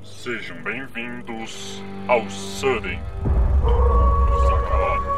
Sejam bem-vindos ao Sudden dos Acabados.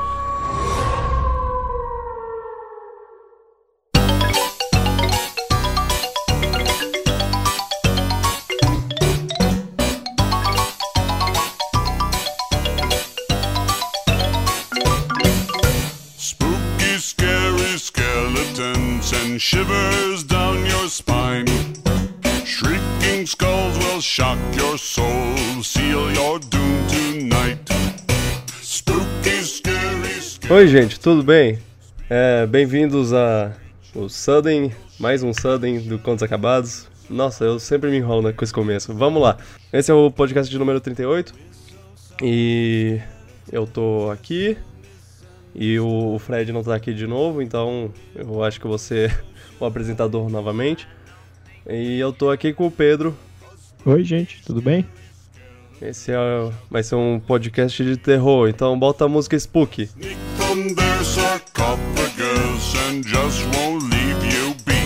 Spooky, scary skeletons and shivers down your spine. Shrieking skulls will shock your soul, seal your doom tonight. Spooky, scary. Oi, gente, tudo bem? Bem-vindos a o Sudden, mais um Sudden do Contos Acabados. Nossa, eu sempre me enrolo, né, com esse começo. Vamos lá. Esse é o podcast de número 38 e eu tô aqui e o Fred não tá aqui de novo, então eu acho que eu vou ser o apresentador novamente. E eu tô aqui com o Pedro. Oi, gente, tudo bem? Esse vai ser um podcast de terror, então bota a música Spooky. Sneak from their sarcophagus and just won't leave you be.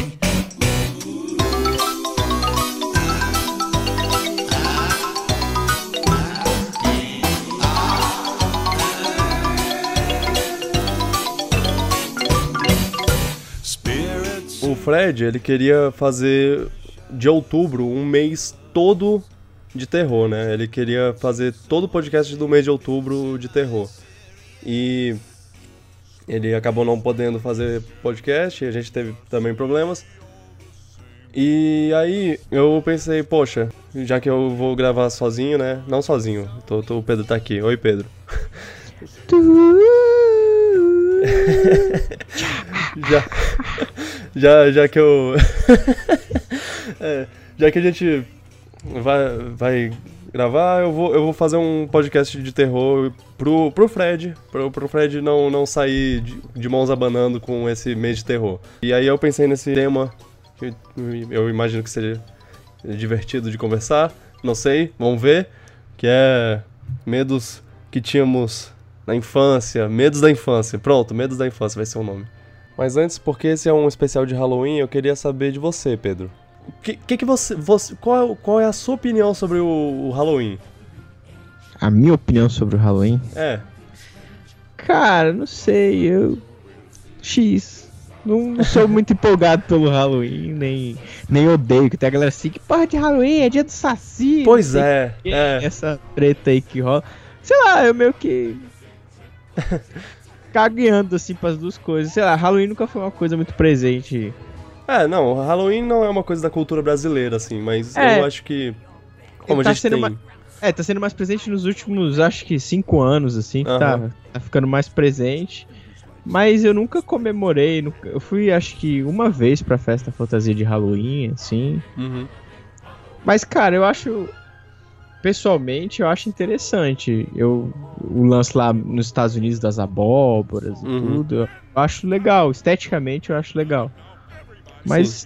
O Fred, ele queria fazer de outubro um mês todo de terror, né? Ele queria fazer todo o podcast do mês de outubro de terror. E ele acabou não podendo fazer podcast, e a gente teve também problemas. E aí eu pensei, poxa, já que eu vou gravar sozinho, né? Não sozinho, o Pedro tá aqui. Oi, Pedro. Já que eu... já que a gente vai gravar, eu vou fazer um podcast de terror pro Fred, pro Fred não sair de mãos abanando com esse mês de terror. E aí eu pensei nesse tema, que eu imagino que seja divertido de conversar, não sei, vamos ver, que é medos que tínhamos na infância, medos da infância. Pronto, medos da infância vai ser o nome. Mas antes, porque esse é um especial de Halloween, eu queria saber de você, Pedro. Qual é a sua opinião sobre o Halloween? A minha opinião sobre o Halloween? É. Cara, não sei, Não sou muito empolgado pelo Halloween, nem odeio, que tem a galera assim, que porra de Halloween, é dia do Saci. Pois é. Essa treta aí que rola. Sei lá, eu meio que... cagueando assim pras duas coisas. Sei lá, Halloween nunca foi uma coisa muito presente. Não, Halloween não é uma coisa da cultura brasileira, assim, mas eu acho que... Como tá a gente tem... tá sendo mais presente nos últimos, acho que 5 anos, assim, que tá ficando mais presente. Mas eu nunca comemorei, eu fui, acho que uma vez pra festa fantasia de Halloween, assim. Uhum. Mas, cara, eu acho... Pessoalmente, eu acho interessante. O lance lá nos Estados Unidos das abóboras e tudo, eu acho legal. Esteticamente, eu acho legal. Mas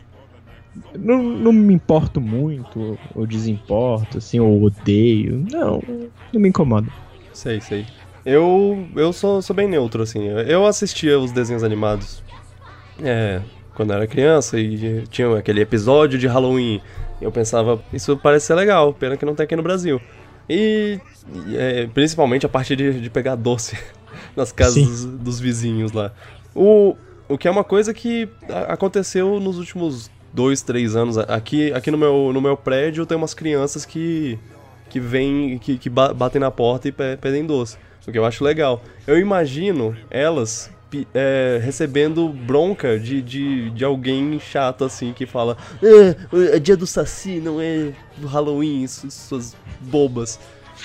não me importo muito, ou desimporto, assim, ou odeio. Não me incomoda. Sei. Eu sou bem neutro, assim. Eu assistia os desenhos animados quando era criança e tinha aquele episódio de Halloween. Eu pensava, isso parece ser legal, pena que não tem aqui no Brasil. E principalmente a parte de pegar doce nas casas dos vizinhos lá. O que é uma coisa que aconteceu nos últimos 2, 3 anos. Aqui no meu prédio tem umas crianças que vêm, que batem na porta e pedem doce. O que eu acho legal. Eu imagino elas recebendo bronca de alguém chato assim que fala: é dia do Saci, não é do Halloween, suas bobas.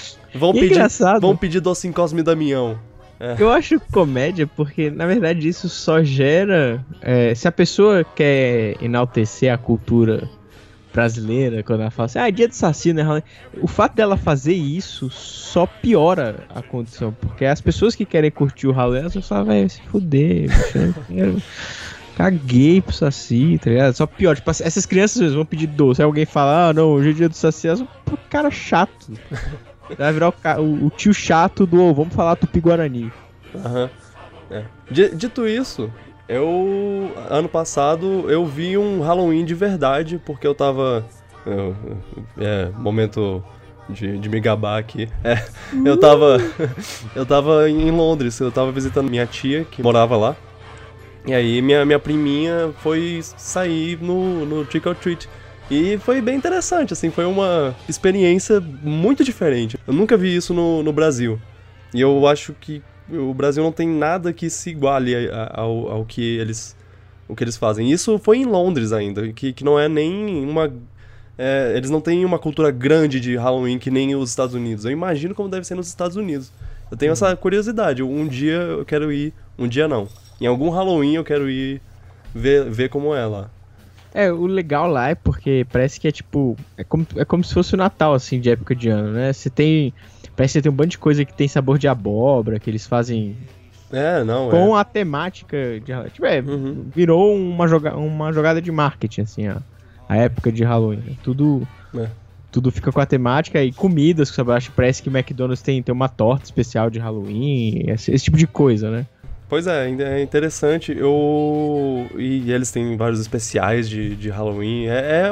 Vão pedir doce em Cosme e Damião. Eu acho comédia porque, na verdade, isso só gera... se a pessoa quer enaltecer a cultura brasileira, quando ela fala assim, é dia do Saci, né? O fato dela fazer isso só piora a condição, porque as pessoas que querem curtir o Halloween, elas vão falar, vai se fuder, bicho, caguei pro Saci, tá ligado? Só pior, tipo, essas crianças vezes, vão pedir doce, aí alguém fala, não, hoje é dia do Saci, elas vão pro cara chato. Vai virar o tio chato do vamos falar Tupi-Guarani. Dito isso, ano passado, eu vi um Halloween de verdade, porque eu tava... momento de me gabar aqui. Eu tava em Londres, eu tava visitando minha tia, que morava lá. E aí minha priminha foi sair no Trick or Treat. E foi bem interessante, assim, foi uma experiência muito diferente. Eu nunca vi isso no Brasil. E eu acho que o Brasil não tem nada que se iguale ao que eles fazem. Isso foi em Londres ainda, que não é nem uma... eles não têm uma cultura grande de Halloween que nem os Estados Unidos. Eu imagino como deve ser nos Estados Unidos. Eu tenho essa curiosidade. Um dia eu quero ir... Um dia não. Em algum Halloween eu quero ir ver como é lá. O legal lá é porque parece que é tipo... É como se fosse o Natal, assim, de época de ano, né? Parece que tem um bando de coisa que tem sabor de abóbora, que eles fazem... Com a temática de... Tipo, virou uma jogada de marketing, assim, a época de Halloween. Né? Tudo fica com a temática e comidas, que acho que parece que o McDonald's tem uma torta especial de Halloween, esse tipo de coisa, né? Pois é interessante. E eles têm vários especiais de Halloween. É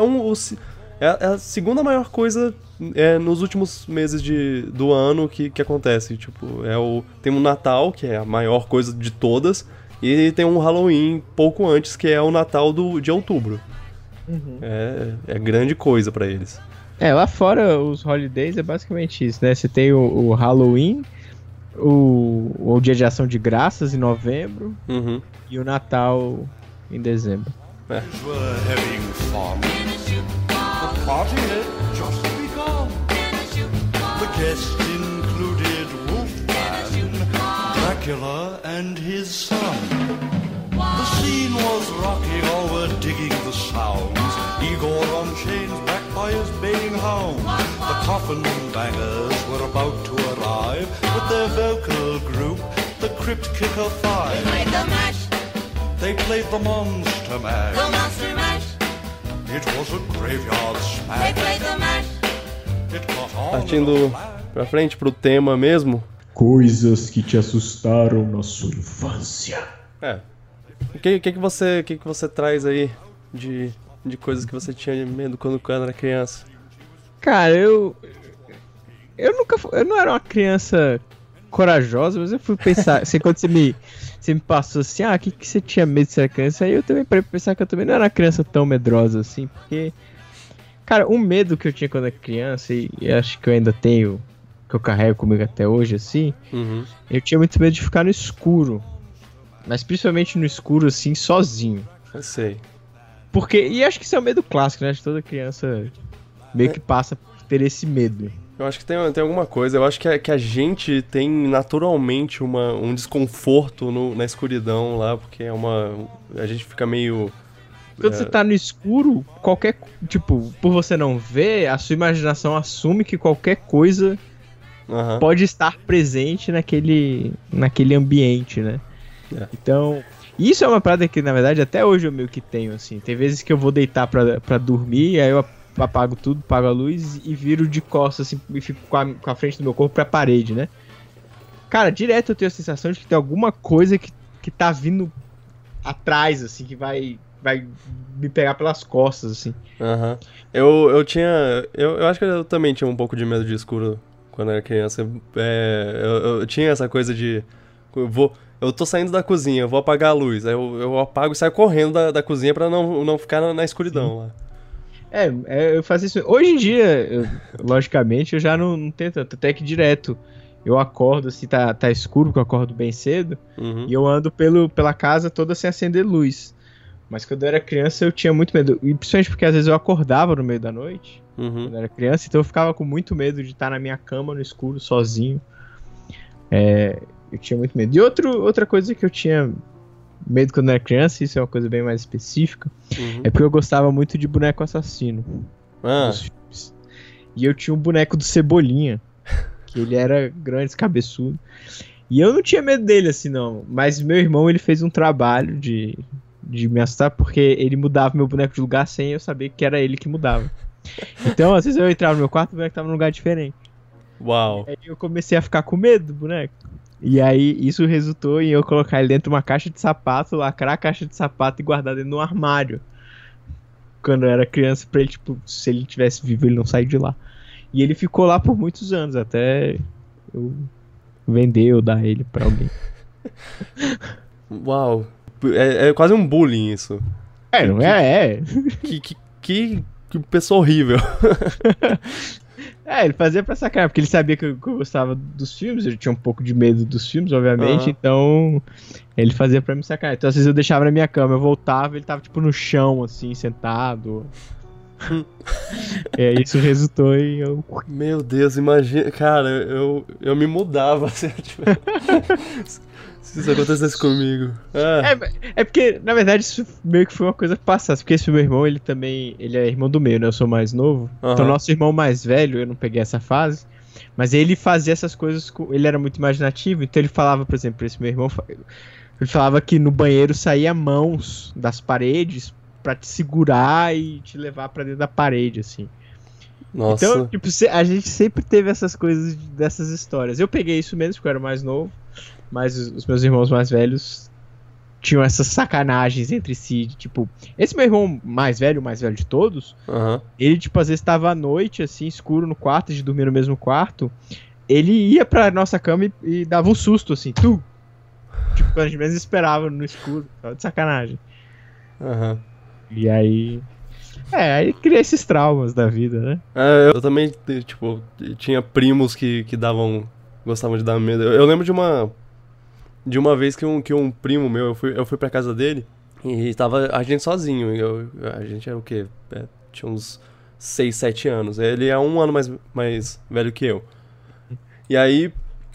a segunda maior coisa nos últimos meses do ano que acontece. Tipo, tem um Natal, que é a maior coisa de todas, e tem um Halloween pouco antes, que é o Natal de outubro. Uhum. É grande coisa pra eles. Lá fora, os holidays é basicamente isso, né? Você tem o Halloween, o Dia de Ação de Graças em novembro, e o Natal em dezembro. Were having fun. The party had just begun. The guests included Wolfman, Dracula and his son. The scene was rocking, all were digging the sounds. Igor on chains, backed by his baying hounds. The coffin bangers were about to arrive with their vocal group, the Crypt Kicker Five. They played the mash. They played the Monster Mash. The Monster Mash. It was a graveyard smash. They played the mash. It got on. Partindo pra frente pro tema mesmo. Coisas que te assustaram na sua infância. O que você traz aí de coisas que você tinha medo quando era criança? Cara, eu não era uma criança corajosa, mas eu fui pensar, assim, quando você me passou assim, o que você tinha medo de ser criança, aí eu também parei pra pensar que eu também não era uma criança tão medrosa assim, porque, cara, um medo que eu tinha quando era criança, e acho que eu ainda tenho, que eu carrego comigo até hoje, assim, eu tinha muito medo de ficar no escuro, mas principalmente no escuro, assim, sozinho. Eu sei. E acho que isso é um medo clássico, né, de toda criança meio que passa por ter esse medo. Eu acho que tem alguma coisa. Eu acho que a gente tem naturalmente um desconforto na escuridão lá, porque a gente fica meio... Quando você tá no escuro, por você não ver, a sua imaginação assume que qualquer coisa pode estar presente naquele ambiente, né? Então, isso é uma parada que, na verdade, até hoje eu meio que tenho, assim. Tem vezes que eu vou deitar pra dormir, aí eu apago tudo, apago a luz e viro de costas, assim, e fico com a frente do meu corpo pra parede, né? Cara, direto eu tenho a sensação de que tem alguma coisa que tá vindo atrás, assim, que vai me pegar pelas costas, assim. Eu acho que eu também tinha um pouco de medo de escuro quando era criança. Eu tinha essa coisa de... Eu tô saindo da cozinha, eu vou apagar a luz. Aí eu apago e saio correndo da cozinha pra não ficar na escuridão lá. Eu faço isso. Hoje em dia, logicamente, eu já não tenho tanto. Até que direto eu acordo, assim, tá escuro, porque eu acordo bem cedo. E eu ando pela casa toda sem acender luz. Mas quando eu era criança, eu tinha muito medo. E principalmente porque às vezes eu acordava no meio da noite, quando eu era criança. Então eu ficava com muito medo de estar na minha cama, no escuro, sozinho. Eu tinha muito medo. E outra coisa que eu tinha medo quando eu era criança, isso é uma coisa bem mais específica, é porque eu gostava muito de boneco assassino. Dos filmes. E eu tinha um boneco do Cebolinha, que ele era grande, cabeçudo. E eu não tinha medo dele, assim, não. Mas meu irmão, ele fez um trabalho de me assustar, porque ele mudava meu boneco de lugar sem eu saber que era ele que mudava. Então, às vezes eu entrava no meu quarto e o boneco tava num lugar diferente. Uau! Aí eu comecei a ficar com medo do boneco. E aí isso resultou em eu colocar ele dentro de uma caixa de sapato, lacrar a caixa de sapato e guardar dentro de um armário. Quando eu era criança, pra ele, tipo, se ele tivesse vivo, ele não sair de lá. E ele ficou lá por muitos anos, até eu vender ou dar ele pra alguém. Uau. É quase um bullying isso. Não é? Que pessoa horrível. Ele fazia pra sacar, porque ele sabia que eu gostava dos filmes, eu tinha um pouco de medo dos filmes, obviamente, então ele fazia pra me sacar. Então às vezes eu deixava na minha cama, eu voltava, ele tava tipo no chão, assim, sentado. E aí isso resultou em eu... Meu Deus, imagina. Cara, eu me mudava se isso acontecesse comigo. É porque, na verdade, isso meio que foi uma coisa que passasse. Porque esse meu irmão, ele é irmão do meio, né? Eu sou mais novo. Então, nosso irmão mais velho, eu não peguei essa fase. Mas ele fazia essas coisas, ele era muito imaginativo. Então ele falava, por exemplo, esse meu irmão, ele falava que no banheiro saía mãos das paredes pra te segurar e te levar pra dentro da parede, assim. Nossa. Então, tipo, a gente sempre teve essas coisas, dessas histórias. Eu peguei isso menos porque eu era mais novo. Mas os meus irmãos mais velhos tinham essas sacanagens entre si, de, tipo... Esse meu irmão mais velho, o mais velho de todos, ele, tipo, às vezes tava à noite, assim, escuro no quarto, de dormir no mesmo quarto, ele ia pra nossa cama e dava um susto, assim, tu! Tipo, a gente mesmo esperava no escuro, tava de sacanagem. E aí... aí cria esses traumas da vida, né? Eu também, tipo, tinha primos que gostavam de dar medo. Eu lembro de uma vez que um primo meu, eu fui pra casa dele e tava a gente sozinho. A gente era o quê? Tinha uns 6, 7 anos. Ele é um ano mais velho que eu. E aí,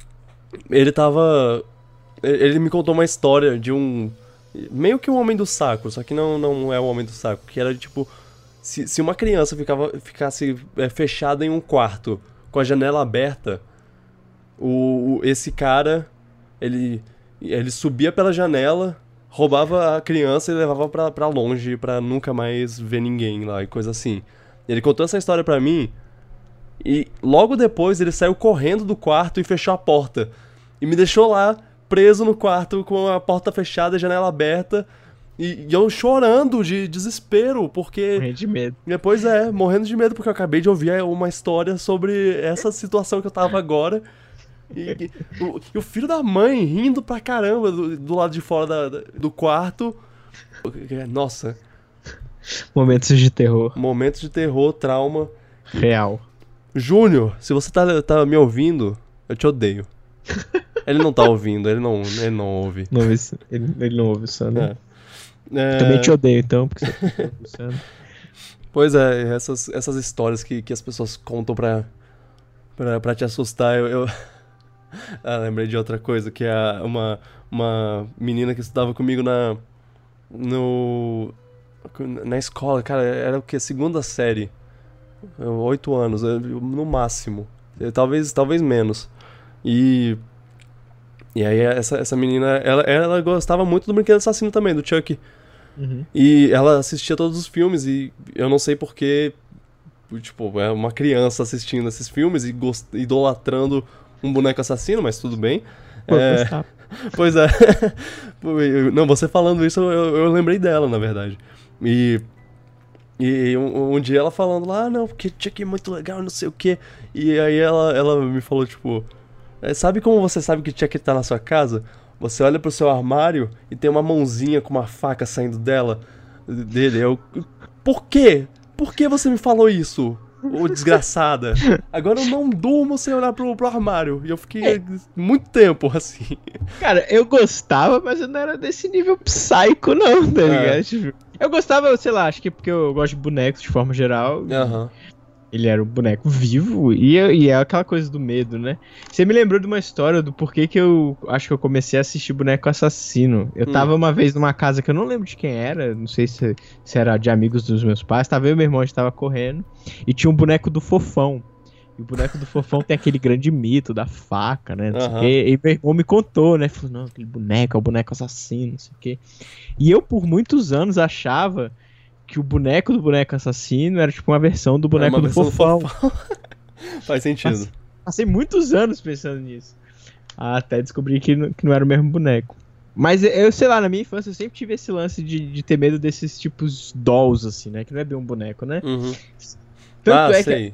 ele me contou uma história de meio que um homem do saco, só que não é o homem do saco, que era tipo, se uma criança ficasse fechada em um quarto com a janela aberta, esse cara, ele subia pela janela, roubava a criança e levava pra longe, pra nunca mais ver ninguém lá e coisa assim. Ele contou essa história pra mim e logo depois ele saiu correndo do quarto e fechou a porta. E me deixou lá, preso no quarto, com a porta fechada e a janela aberta. E eu chorando de desespero, porque... Morrendo de medo. Depois morrendo de medo, porque eu acabei de ouvir uma história sobre essa situação que eu tava agora. E o filho da mãe rindo pra caramba do lado de fora do quarto. Nossa. Momentos de terror. Momentos de terror, trauma. Real. Júnior, se você tá me ouvindo, eu te odeio. Ele não tá ouvindo, ele não ouve. Ele não ouve o Sandro. Também te odeio, então, porque você não ouve o Sandro. Pois é, essas histórias que as pessoas contam pra te assustar, eu... lembrei de outra coisa, que é uma menina que estudava comigo na escola, cara, era o quê? Segunda série, 8 anos, no máximo, talvez menos. E aí essa menina, ela gostava muito do Brinquedo Assassino também, do Chuck. E ela assistia todos os filmes e eu não sei porquê, tipo, é uma criança assistindo esses filmes e idolatrando um boneco assassino, mas tudo bem. Pois é. Não, você falando isso, eu lembrei dela, na verdade. E um dia ela falando lá, não, porque Chuck é muito legal, não sei o quê. E aí ela me falou, tipo, sabe como você sabe que Chuck tá na sua casa? Você olha pro seu armário e tem uma mãozinha com uma faca saindo dele. Por quê? Por que você me falou isso? Ô, desgraçada. Agora eu não durmo sem olhar pro armário. E eu fiquei muito tempo assim. Cara, eu gostava, mas eu não era desse nível psycho, não, tá ligado? Tipo, eu gostava, sei lá, acho que porque eu gosto de bonecos de forma geral. Ele era um boneco vivo e é aquela coisa do medo, né? Você me lembrou de uma história do porquê que eu acho que eu comecei a assistir Boneco Assassino. Eu tava uma vez numa casa que eu não lembro de quem era, não sei se era de amigos dos meus pais, tava eu e meu irmão, a gente tava correndo, e tinha um boneco do Fofão. E o boneco do Fofão tem aquele grande mito da faca, né? Não sei o quê. E meu irmão me contou, né? Falou, não, aquele boneco é o boneco assassino, não sei o quê. E eu, por muitos anos, achava que o boneco do boneco assassino era tipo uma versão do boneco do Fofão. Faz sentido. Passei muitos anos pensando nisso. Até descobri que não era o mesmo boneco. Mas eu, sei lá, na minha infância eu sempre tive esse lance de ter medo desses tipos dolls, assim, né? Que não é bem um boneco, né? Tanto sei.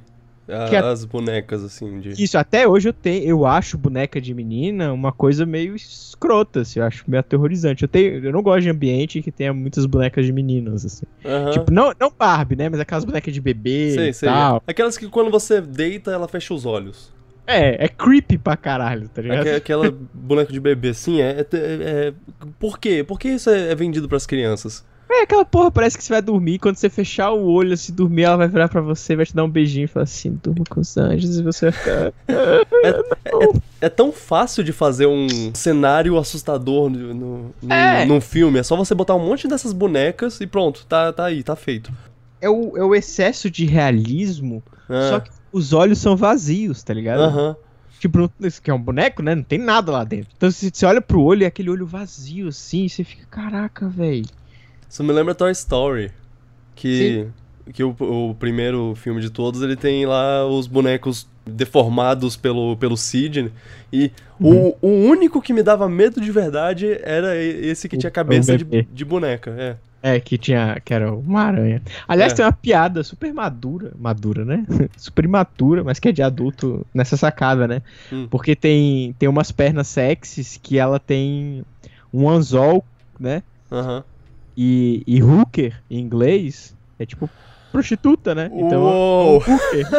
as bonecas, assim, de... Isso, até hoje eu acho boneca de menina uma coisa meio escrota, assim, eu acho meio aterrorizante. Eu não gosto de ambiente que tenha muitas bonecas de meninas, assim. Aham. Tipo, não Barbie, né, mas aquelas bonecas de bebê Sei, e sei. tal. Aquelas que quando você deita, ela fecha os olhos. É creepy pra caralho, tá ligado? Aquela boneca de bebê, assim, por quê? Por que isso é vendido pras crianças? É, aquela porra, parece que você vai dormir, quando você fechar o olho, se dormir, ela vai virar pra você, vai te dar um beijinho e falar assim, durma com os anjos, e você vai ficar... É tão fácil de fazer um cenário assustador num filme. É só você botar um monte dessas bonecas e pronto, tá aí, tá feito. É o excesso de realismo, Ah. só que os olhos são vazios, tá ligado? Aham. Tipo, isso aqui é um boneco, né? Não tem nada lá dentro. Então você olha pro olho e é aquele olho vazio, assim, e você fica, caraca, velho. Isso me lembra Toy Story. Que o primeiro filme de todos, ele tem lá os bonecos deformados pelo Sid. E o único que me dava medo de verdade era esse que tinha cabeça bebê. de boneca. É. Que era uma aranha. Aliás, É. tem uma piada super madura, né? Super imatura, mas que é de adulto nessa sacada, né? Porque tem umas pernas sexys que ela tem um anzol, né? Aham. E hooker, em inglês, é tipo prostituta, né? Então, Uou! é um hooker.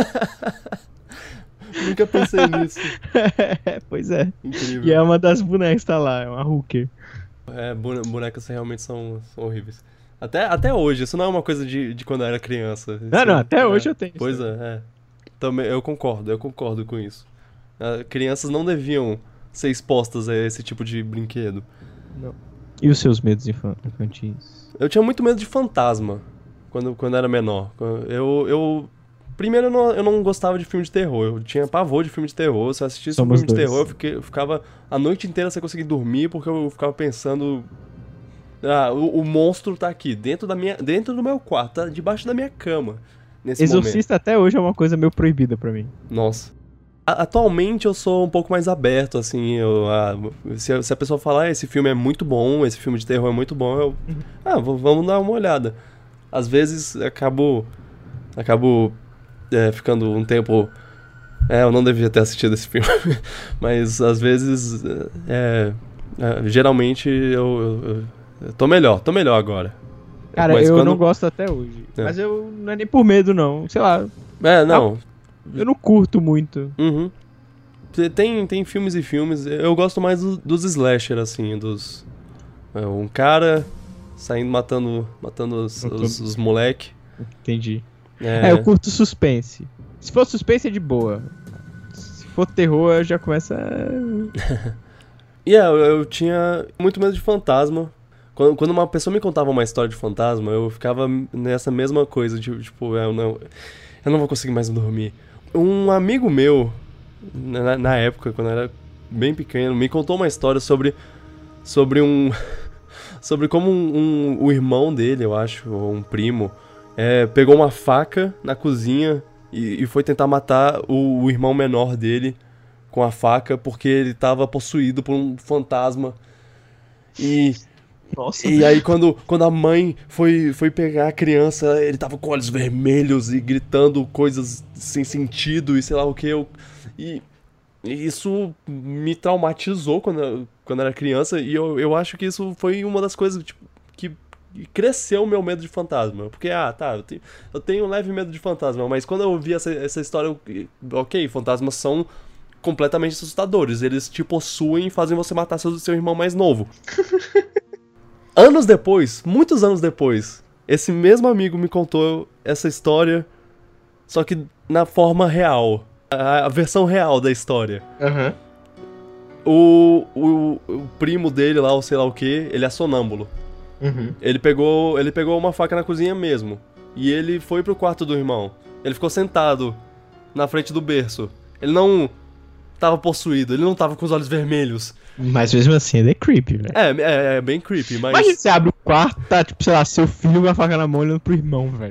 Nunca pensei nisso. Pois é. Incrível. E é uma das bonecas, tá lá, é uma hooker. Bonecas realmente são horríveis. Até hoje, isso não é uma coisa de quando eu era criança. Não, até hoje eu tenho isso. Pois é. Também, eu concordo com isso. Crianças não deviam ser expostas a esse tipo de brinquedo. E os seus medos infantis? Eu tinha muito medo de fantasma quando eu era menor. Primeiro, eu não gostava de filme de terror. Eu tinha pavor de filme de terror. Se eu assistisse um Somos filme de dois. terror, eu ficava a noite inteira sem conseguir dormir, porque eu ficava pensando... o monstro tá aqui, dentro do meu quarto, tá debaixo da minha cama, nesse Exorcista até hoje é uma coisa meio proibida pra mim. momento. Nossa. Atualmente eu sou um pouco mais aberto, assim, se a pessoa falar, esse filme é muito bom, esse filme de terror é muito bom, vamos dar uma olhada. Às vezes acabo ficando um tempo... eu não devia ter assistido esse filme, mas às vezes, geralmente eu tô melhor agora. Cara, Mas eu não gosto até hoje. Mas eu não é nem por medo, não. Sei lá, Não. eu não curto muito. Uhum. Tem filmes e filmes. Eu gosto mais dos slasher, assim, um cara saindo matando os moleque. Entendi. Eu curto suspense. Se for suspense é de boa. Se for terror, eu já começo a... Eu tinha muito medo de fantasma. Quando uma pessoa me contava uma história de fantasma, eu ficava nessa mesma coisa, tipo, eu não vou conseguir mais dormir. Um amigo meu, na época, quando eu era bem pequeno, me contou uma história sobre como o irmão dele, eu acho, ou um primo, pegou uma faca na cozinha e foi tentar matar o irmão menor dele com a faca, porque ele tava possuído por um fantasma. Nossa. E aí quando a mãe foi pegar a criança, ele tava com olhos vermelhos e gritando coisas sem sentido e sei lá o que. E isso me traumatizou quando eu era criança, e eu acho que isso foi uma das coisas que cresceu o meu medo de fantasma. Porque, eu tenho um leve medo de fantasma, mas quando eu ouvi essa história, ok, fantasmas são completamente assustadores. Eles te possuem e fazem você matar seu irmão mais novo. Anos depois, muitos anos depois, esse mesmo amigo me contou essa história, só que na forma real. A versão real da história. Aham. O primo dele lá, ou sei lá o que, ele é sonâmbulo. Uhum. Ele pegou uma faca na cozinha mesmo. E ele foi pro quarto do irmão. Ele ficou sentado na frente do berço. Ele não tava possuído, ele não tava com os olhos vermelhos. Mas mesmo assim, ele é creepy, velho. É bem creepy, mas... Imagina você abre o quarto, tá, tipo, sei lá, seu filho com a faca na mão olhando pro irmão, velho.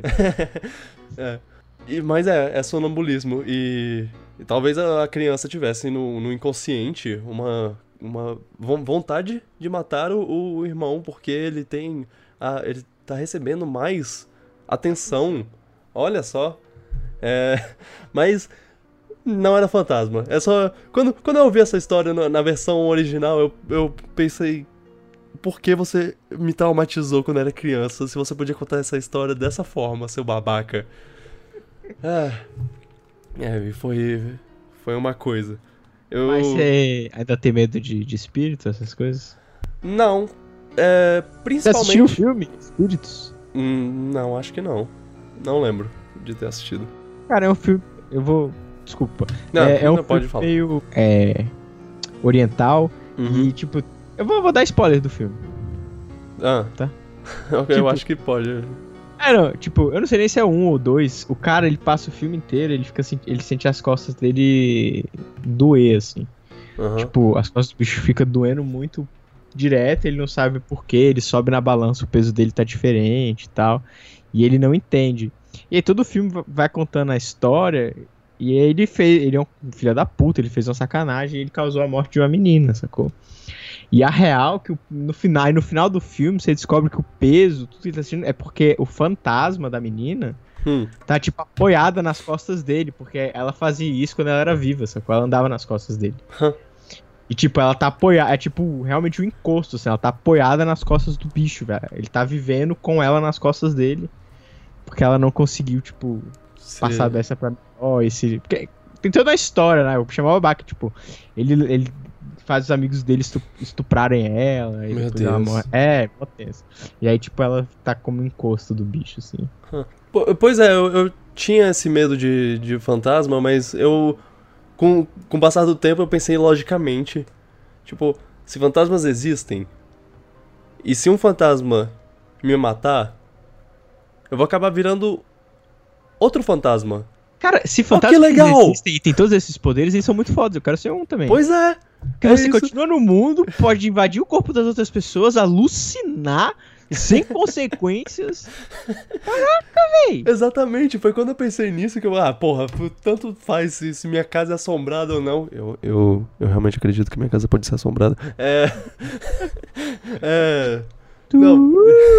Mas é sonambulismo. E talvez a criança tivesse no inconsciente uma vontade de matar o irmão, porque ele tá recebendo mais atenção. Olha só. Mas não era fantasma. É só... Quando eu ouvi essa história na versão original, eu pensei... Por que você me traumatizou quando era criança, se você podia contar essa história dessa forma, seu babaca? Foi uma coisa. Mas você ainda tem medo de espírito, essas coisas? Não. Você Principalmente... assistiu o filme Espíritos? Não, acho que não. Não lembro de ter assistido. Cara, é um filme... Eu vou... Desculpa. Não, é um não pode filme falar. meio... oriental. Uhum. E, tipo... Eu vou dar spoiler do filme. Tá. Ok, eu Tipo- acho que pode. Não, tipo, eu não sei nem se é 1 ou 2. O cara, ele passa o filme inteiro, ele sente as costas dele doer, assim. Aham. Tipo, as costas do bicho ficam doendo muito direto, ele não sabe por quê, ele sobe na balança, o peso dele tá diferente e tal. E ele não entende. E aí todo o filme vai contando a história, e aí ele é um filho da puta, ele fez uma sacanagem e ele causou a morte de uma menina, sacou? E a real, que no final do filme, você descobre que o peso, tudo que ele tá assistindo, é porque o fantasma da menina tá, tipo, apoiada nas costas dele, porque ela fazia isso quando ela era viva, sacou? Ela andava nas costas dele. E, tipo, ela tá apoiada, é tipo, realmente um encosto, assim, ela tá apoiada nas costas do bicho, velho. Ele tá vivendo com ela nas costas dele, porque ela não conseguiu, tipo, passar dessa pra... Porque tem toda a história, né? Eu chamava o babaca, tipo, ele faz os amigos dele estuprarem ela. E Meu depois ela Deus. morre. Potença. E aí, tipo, ela tá como encosto do bicho, assim. Pois é, eu tinha esse medo de fantasma, mas eu... Com o passar do tempo, eu pensei logicamente. Tipo, se fantasmas existem, e se um fantasma me matar, eu vou acabar virando outro fantasma. Cara, se que fantasmas legal! existem e tem todos esses poderes, eles são muito fodas. Eu quero ser um também. Pois é! Porque você continua no mundo, pode invadir o corpo das outras pessoas, alucinar, sem consequências. Caraca, véi! Exatamente, foi quando eu pensei nisso que eu... porra, tanto faz se minha casa é assombrada ou não. Eu realmente acredito que minha casa pode ser assombrada. Não.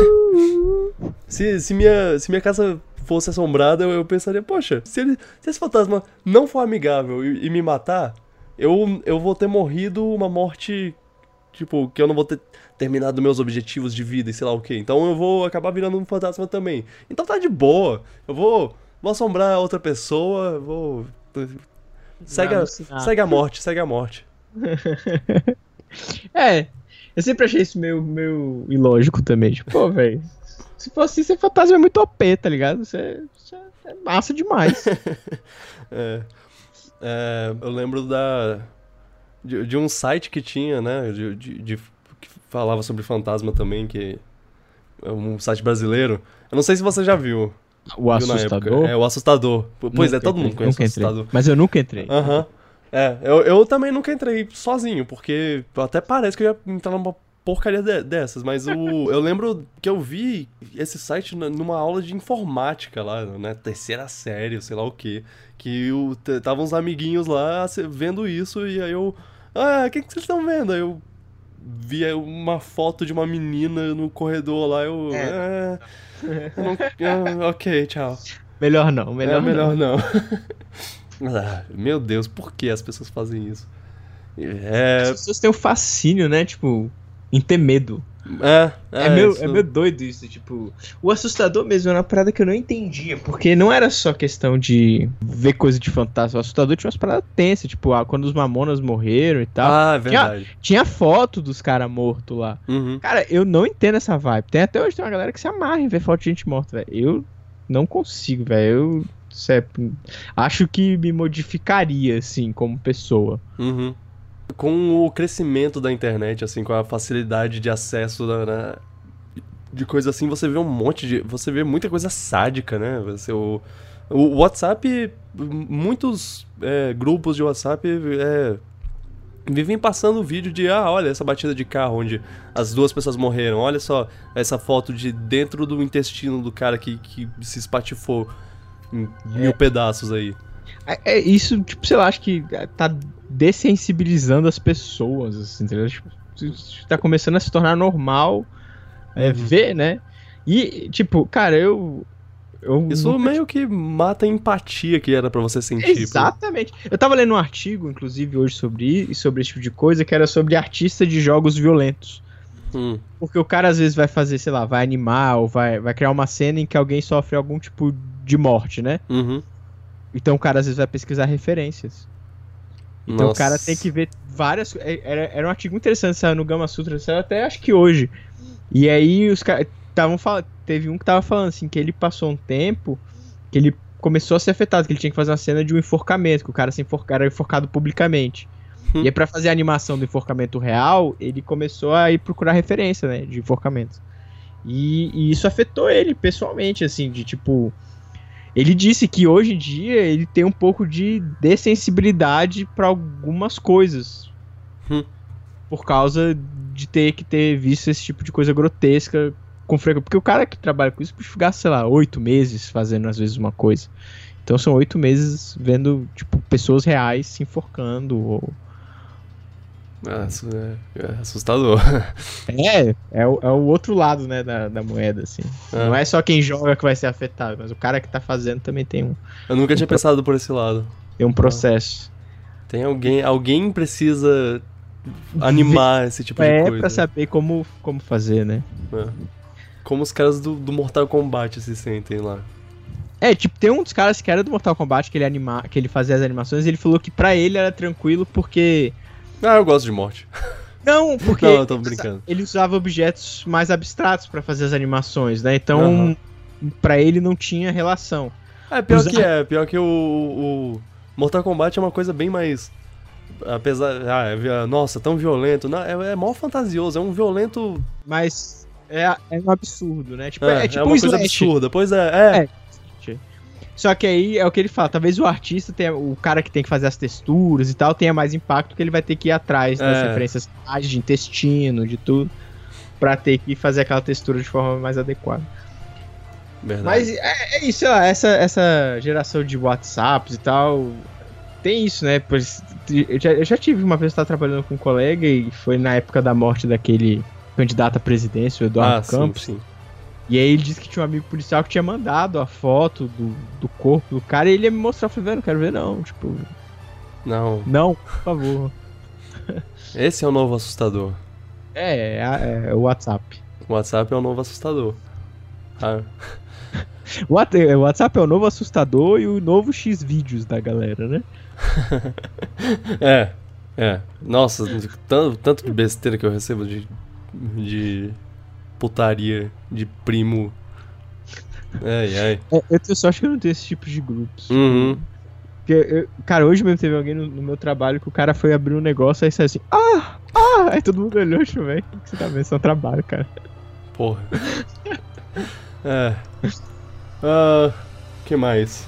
Se minha casa fosse assombrada, eu pensaria, poxa, se esse fantasma não for amigável e me matar, eu vou ter morrido uma morte, tipo, que eu não vou ter terminado meus objetivos de vida e sei lá o quê. Então eu vou acabar virando um fantasma também. Então tá de boa. Eu vou assombrar outra pessoa, vou... Segue a morte. Eu sempre achei isso meio ilógico também. Tipo, pô, velho, se for assim, ser fantasma é muito OP, tá ligado? Você é massa demais. Eu lembro de um site que tinha, né, que falava sobre fantasma também, que é um site brasileiro. Eu não sei se você já viu. O Viu na Assustador? época. O Assustador. Pois Nunca todo mundo entrei, conhece o nunca Assustador. entrei. Mas eu nunca entrei. Aham. Eu também nunca entrei sozinho, porque até parece que eu ia entrar numa porcaria dessas, mas eu lembro que eu vi esse site numa aula de informática lá, né, 3ª série, sei lá o quê, que tava uns amiguinhos lá vendo isso, e aí eu... o que vocês estão vendo? Aí eu via uma foto de uma menina no corredor lá, ok, tchau. Melhor não. Não. Meu Deus, por que as pessoas fazem isso? As pessoas têm um fascínio, né? Tipo, em ter medo. É meio doido isso, tipo... O Assustador mesmo era uma parada que eu não entendia, porque não era só questão de ver coisa de fantasma. O Assustador tinha umas paradas tensas, tipo, quando os Mamonas morreram e tal. É verdade. Tinha foto dos caras mortos lá. Uhum. Cara, eu não entendo essa vibe. Até hoje tem uma galera que se amarra em ver foto de gente morta, velho. Eu não consigo, velho. Acho que me modificaria, assim, como pessoa. Uhum. Com o crescimento da internet, assim, com a facilidade de acesso de coisa assim, você vê muita coisa sádica, né? O WhatsApp, muitos grupos de WhatsApp vivem passando vídeo de, olha essa batida de carro onde as 2 pessoas morreram, olha só essa foto de dentro do intestino do cara que se espatifou em 1000 pedaços aí. Isso, tipo, sei lá, acho que tá dessensibilizando as pessoas, assim, entendeu? Tipo, tá começando a se tornar normal ver, né? E, tipo, cara, eu Isso nunca meio que mata a empatia que era pra você sentir. Exatamente. Eu tava lendo um artigo, inclusive, hoje sobre esse tipo de coisa, que era sobre artista de jogos violentos. Porque o cara às vezes vai fazer, sei lá, vai animar ou vai criar uma cena em que alguém sofre algum tipo de morte, né? Uhum. Então o cara às vezes vai pesquisar referências. Então Nossa. o cara tem que ver várias... Era um artigo interessante, saiu no Gama Sutra, saiu até acho que hoje. E aí os caras estavam falando... Teve um que tava falando assim, que ele passou um tempo que ele começou a ser afetado, que ele tinha que fazer uma cena de um enforcamento, que o cara era enforcado publicamente. E aí pra fazer a animação do enforcamento real, ele começou a ir procurar referência, né, de enforcamentos. E isso afetou ele pessoalmente, assim, de tipo... Ele disse que hoje em dia ele tem um pouco de dessensibilidade pra algumas coisas. Por causa de ter que ter visto esse tipo de coisa grotesca com frequência. Porque o cara que trabalha com isso pode ficar, sei lá, 8 meses fazendo às vezes uma coisa. Então são 8 meses vendo, tipo, pessoas reais se enforcando ou... É assustador. É o outro lado, né, da moeda, assim. Não é só quem joga que vai ser afetado, mas o cara que tá fazendo também tem Eu nunca tinha pensado por esse lado. um processo. Tem alguém precisa animar esse tipo de coisa. Pra saber como fazer, né? Como os caras do Mortal Kombat se sentem lá. Tipo, tem um dos caras que era do Mortal Kombat, que ele fazia as animações, e ele falou que pra ele era tranquilo porque... Eu gosto de morte. Não, porque Não, eu tô brincando. ele usava objetos mais abstratos pra fazer as animações, né? Então, pra ele não tinha relação. Pior que o Mortal Kombat é uma coisa bem mais... Apesar... nossa, tão violento. Não, é mó fantasioso, é um violento... Mas é um absurdo, né? Tipo, tipo é uma um coisa slash. absurda. Pois é. Só que aí é o que ele fala, talvez o artista, o cara que tem que fazer as texturas e tal, tenha mais impacto, que ele vai ter que ir atrás das referências de intestino, de tudo, pra ter que fazer aquela textura de forma mais adequada. Verdade. Mas é isso, sei lá, essa geração de WhatsApps e tal, tem isso, né? Eu já tive uma vez que eu tava trabalhando com um colega e foi na época da morte daquele candidato à presidência, o Eduardo Campos. Sim. E aí ele disse que tinha um amigo policial que tinha mandado a foto do corpo do cara e ele ia me mostrar. Eu falei, velho, não quero ver não, tipo... Não, por favor. Esse é o novo assustador. É o WhatsApp. O WhatsApp é o novo assustador. O WhatsApp é o novo assustador e o novo X-Vídeos da galera, né? Nossa, tanto de besteira que eu recebo de putaria, de primo. Eu tenho sorte que eu não tenho esse tipo de grupos. Porque cara, hoje mesmo teve alguém no meu trabalho que o cara foi abrir um negócio aí saiu assim, aí todo mundo olhou, velho, o que você tá vendo? Isso é um trabalho, cara. Porra. Que mais?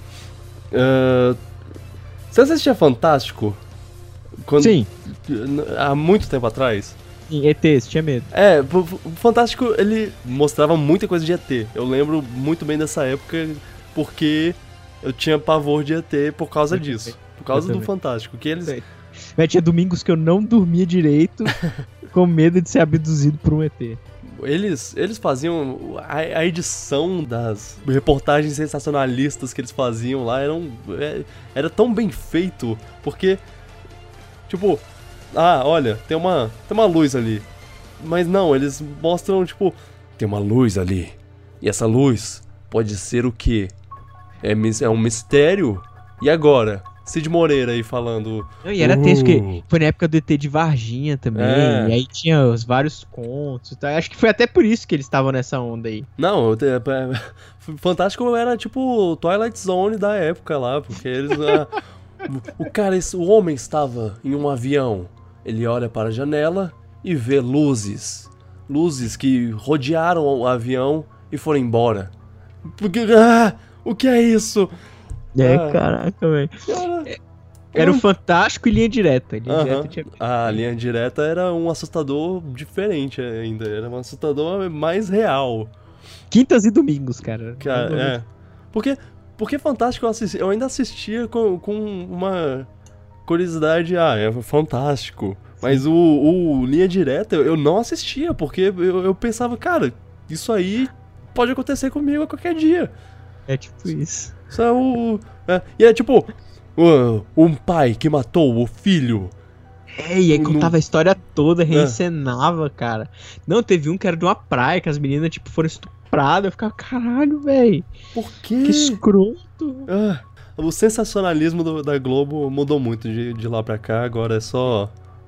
Você assistia Fantástico? Sim. Há muito tempo atrás? Sim, ETs, tinha medo. O Fantástico, ele mostrava muita coisa de ET. Eu lembro muito bem dessa época, porque eu tinha pavor de ET por causa disso. Por causa do Fantástico. Que eles... Mas tinha domingos que eu não dormia direito, com medo de ser abduzido por um ET. Eles faziam... A edição das reportagens sensacionalistas que eles faziam lá era tão bem feito, porque... Tipo... olha, tem uma luz ali. Mas não, eles mostram, tipo... Tem uma luz ali. E essa luz pode ser o quê? É um mistério? E agora? Cid Moreira aí falando... E era tenso, porque foi na época do ET de Varginha também. E aí tinha os vários contos. Tá? Acho que foi até por isso que eles estavam nessa onda aí. Não, Fantástico era tipo Twilight Zone da época lá. Porque eles... o homem estava em um avião. Ele olha para a janela e vê luzes. Luzes que rodearam o avião e foram embora. Porque, o que é isso? Caraca, velho. Era o Fantástico e Linha Direta. A Linha Direta era um assustador diferente ainda. Era um assustador mais real. Quintas e domingos, cara. Porque Fantástico eu ainda assistia com uma curiosidade. É fantástico. Mas o Linha Direta eu não assistia, porque eu pensava, cara, isso aí pode acontecer comigo a qualquer dia. É tipo isso. Isso é o... e é tipo... um pai que matou o filho. E aí No- contava a história toda, reencenava, cara. Não, teve um que era de uma praia, que as meninas, tipo, foram estupradas. Eu ficava, caralho, velho. Por quê? Que escroto. O sensacionalismo da Globo mudou muito de lá pra cá. Agora é só...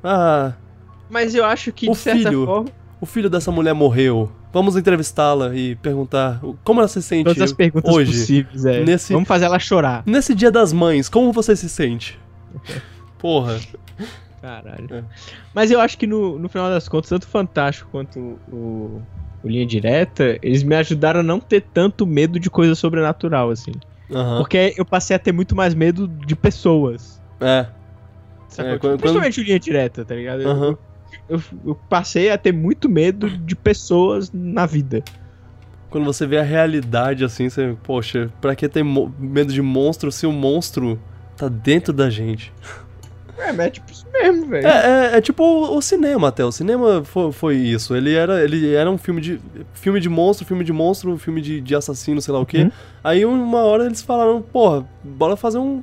Mas eu acho que, O de certa filho. forma, o filho dessa mulher morreu. Vamos entrevistá-la e perguntar como ela se sente todas as perguntas hoje. possíveis, nesse- Vamos fazer ela chorar. Nesse Dia das Mães, como você se sente? Porra. Caralho. É. Mas eu acho que no final das contas, tanto o Fantástico quanto o Linha Direta, eles me ajudaram a não ter tanto medo de coisa sobrenatural, assim. Aham. Porque eu passei a ter muito mais medo de pessoas. É. Sacou? É, Tipo, quando- principalmente o Linha Direta, tá ligado? Aham. Eu passei a ter muito medo de pessoas na vida. Quando você vê a realidade assim, você... Poxa, pra que ter medo de monstro se o monstro tá dentro da gente? Mas é tipo isso mesmo, velho. É tipo o cinema até. O cinema foi isso. Ele era um filme de monstro, filme de assassino, sei lá o quê. Uhum. Aí uma hora eles falaram, porra, bora fazer um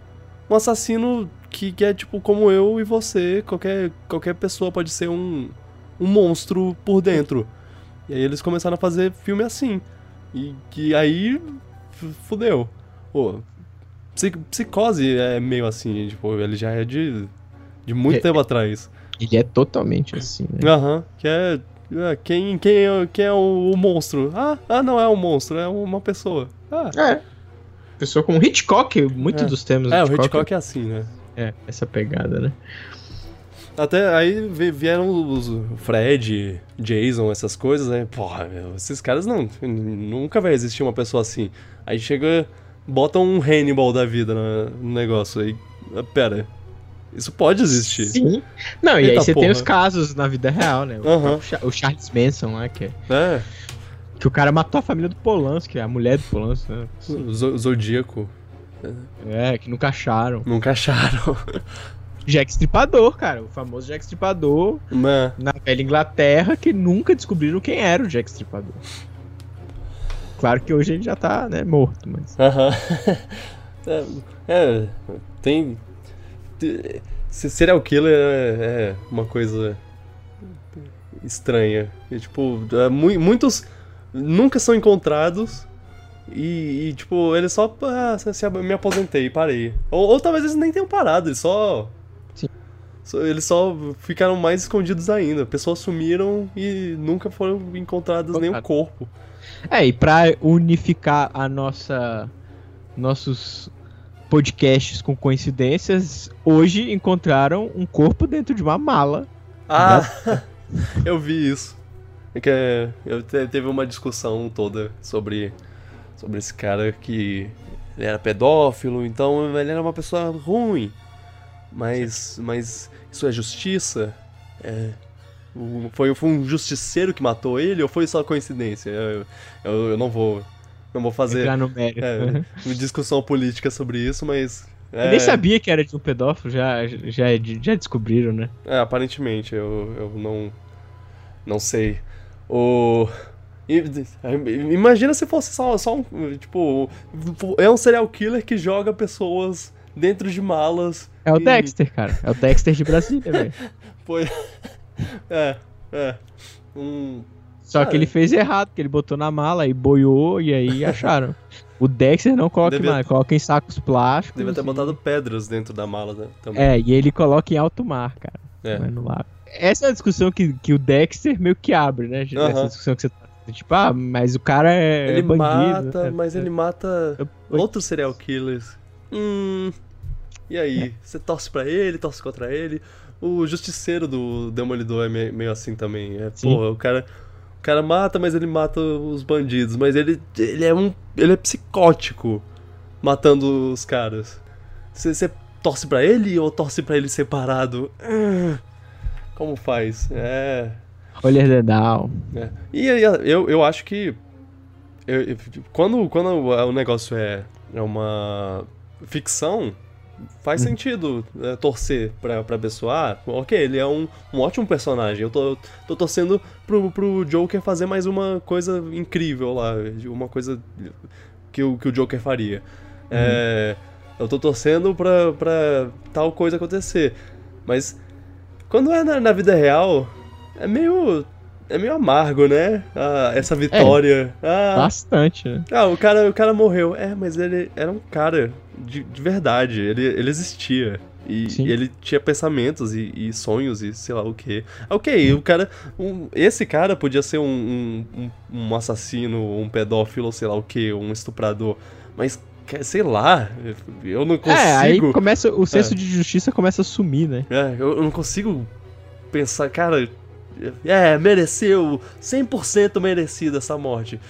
assassino que é tipo como eu e você. Qualquer pessoa pode ser um monstro por dentro. E aí eles começaram a fazer filme assim. E que aí fudeu. Pô, Psicose é meio assim, tipo, ele já é de muito tempo atrás. Ele é totalmente assim, né? Aham, que é... Quem é o monstro? Não é um monstro, é uma pessoa. É. Pessoa como Hitchcock, muito dos temas do O Hitchcock é assim, né? É, essa pegada, né? Até aí vieram os Fred, Jason, essas coisas, né? Porra, meu, esses caras nunca vai existir uma pessoa assim. Aí chega, bota um Hannibal da vida no negócio. Aí, pera, isso pode existir. Sim. Não, e Eita aí você tem porra. os casos na vida real, né? Aham. O Charles Manson lá, que É, o cara matou a família do Polanski, a mulher do Polanski, né? o Zodíaco, É, que nunca acharam. nunca acharam. Jack Stripador, cara. O famoso Jack Stripador Né? na velha Inglaterra, que nunca descobriram quem era o Jack Stripador. Claro que hoje ele já tá, né, morto, mas... Aham. Tem... Serial killer é uma coisa estranha. E, tipo, muitos nunca são encontrados e tipo, eles só... me aposentei, parei. Ou talvez eles nem tenham parado, eles só... Sim. Eles só ficaram mais escondidos ainda. Pessoas sumiram e nunca foram encontradas nenhum corpo. E pra unificar nossos podcasts com coincidências, hoje encontraram um corpo dentro de uma mala. Eu vi isso. Teve uma discussão toda sobre esse cara que ele era pedófilo, então ele era uma pessoa ruim. Mas isso é justiça? Foi um justiceiro que matou ele ou foi só coincidência? Eu não vou fazer Entrar no mérito. uma discussão política sobre isso, mas... Eu nem sabia que era de um pedófilo, já descobriram, né? Aparentemente, eu não sei. Imagina se fosse só um... Tipo, é um serial killer que joga pessoas dentro de malas. É o Dexter, cara. É o Dexter de Brasília, velho. Foi... Só que ele fez errado, porque ele botou na mala e boiou e aí acharam. O Dexter não coloca mais, coloca em sacos plásticos. Devia ter e- botado pedras dentro da mala, né? Também. E ele coloca em alto mar, cara. Não é no lago. Essa é a discussão que o Dexter meio que abre, né? Essa discussão que você tá... Tipo, mas o cara é Ele bandido. mata, né? mas ele mata outros serial killers. E aí? Você torce pra ele, torce contra ele? O justiceiro do Demolidor é meio assim também. Sim. Porra, o cara mata, mas ele mata os bandidos. Mas ele é psicótico matando os caras. Você torce pra ele ou torce pra ele separado? Como faz? Olha the down. E aí, eu acho que quando o negócio é uma ficção, faz sentido torcer pra pessoa. Ok, ele é um ótimo personagem. Eu tô torcendo pro Joker fazer mais uma coisa incrível lá. Uma coisa que o Joker faria. Eu tô torcendo pra tal coisa acontecer. Mas quando é na vida real, é meio amargo, né? Essa vitória. Bastante, né? O cara morreu. Mas ele era um cara de verdade. Ele existia. E ele tinha pensamentos e sonhos e sei lá o quê. Ok, o cara... esse cara podia ser um assassino, um pedófilo, sei lá o quê, um estuprador. Mas, sei lá, eu não consigo... aí começa... O senso de justiça começa a sumir, né? Eu não consigo pensar, cara... mereceu, 100% merecida essa morte.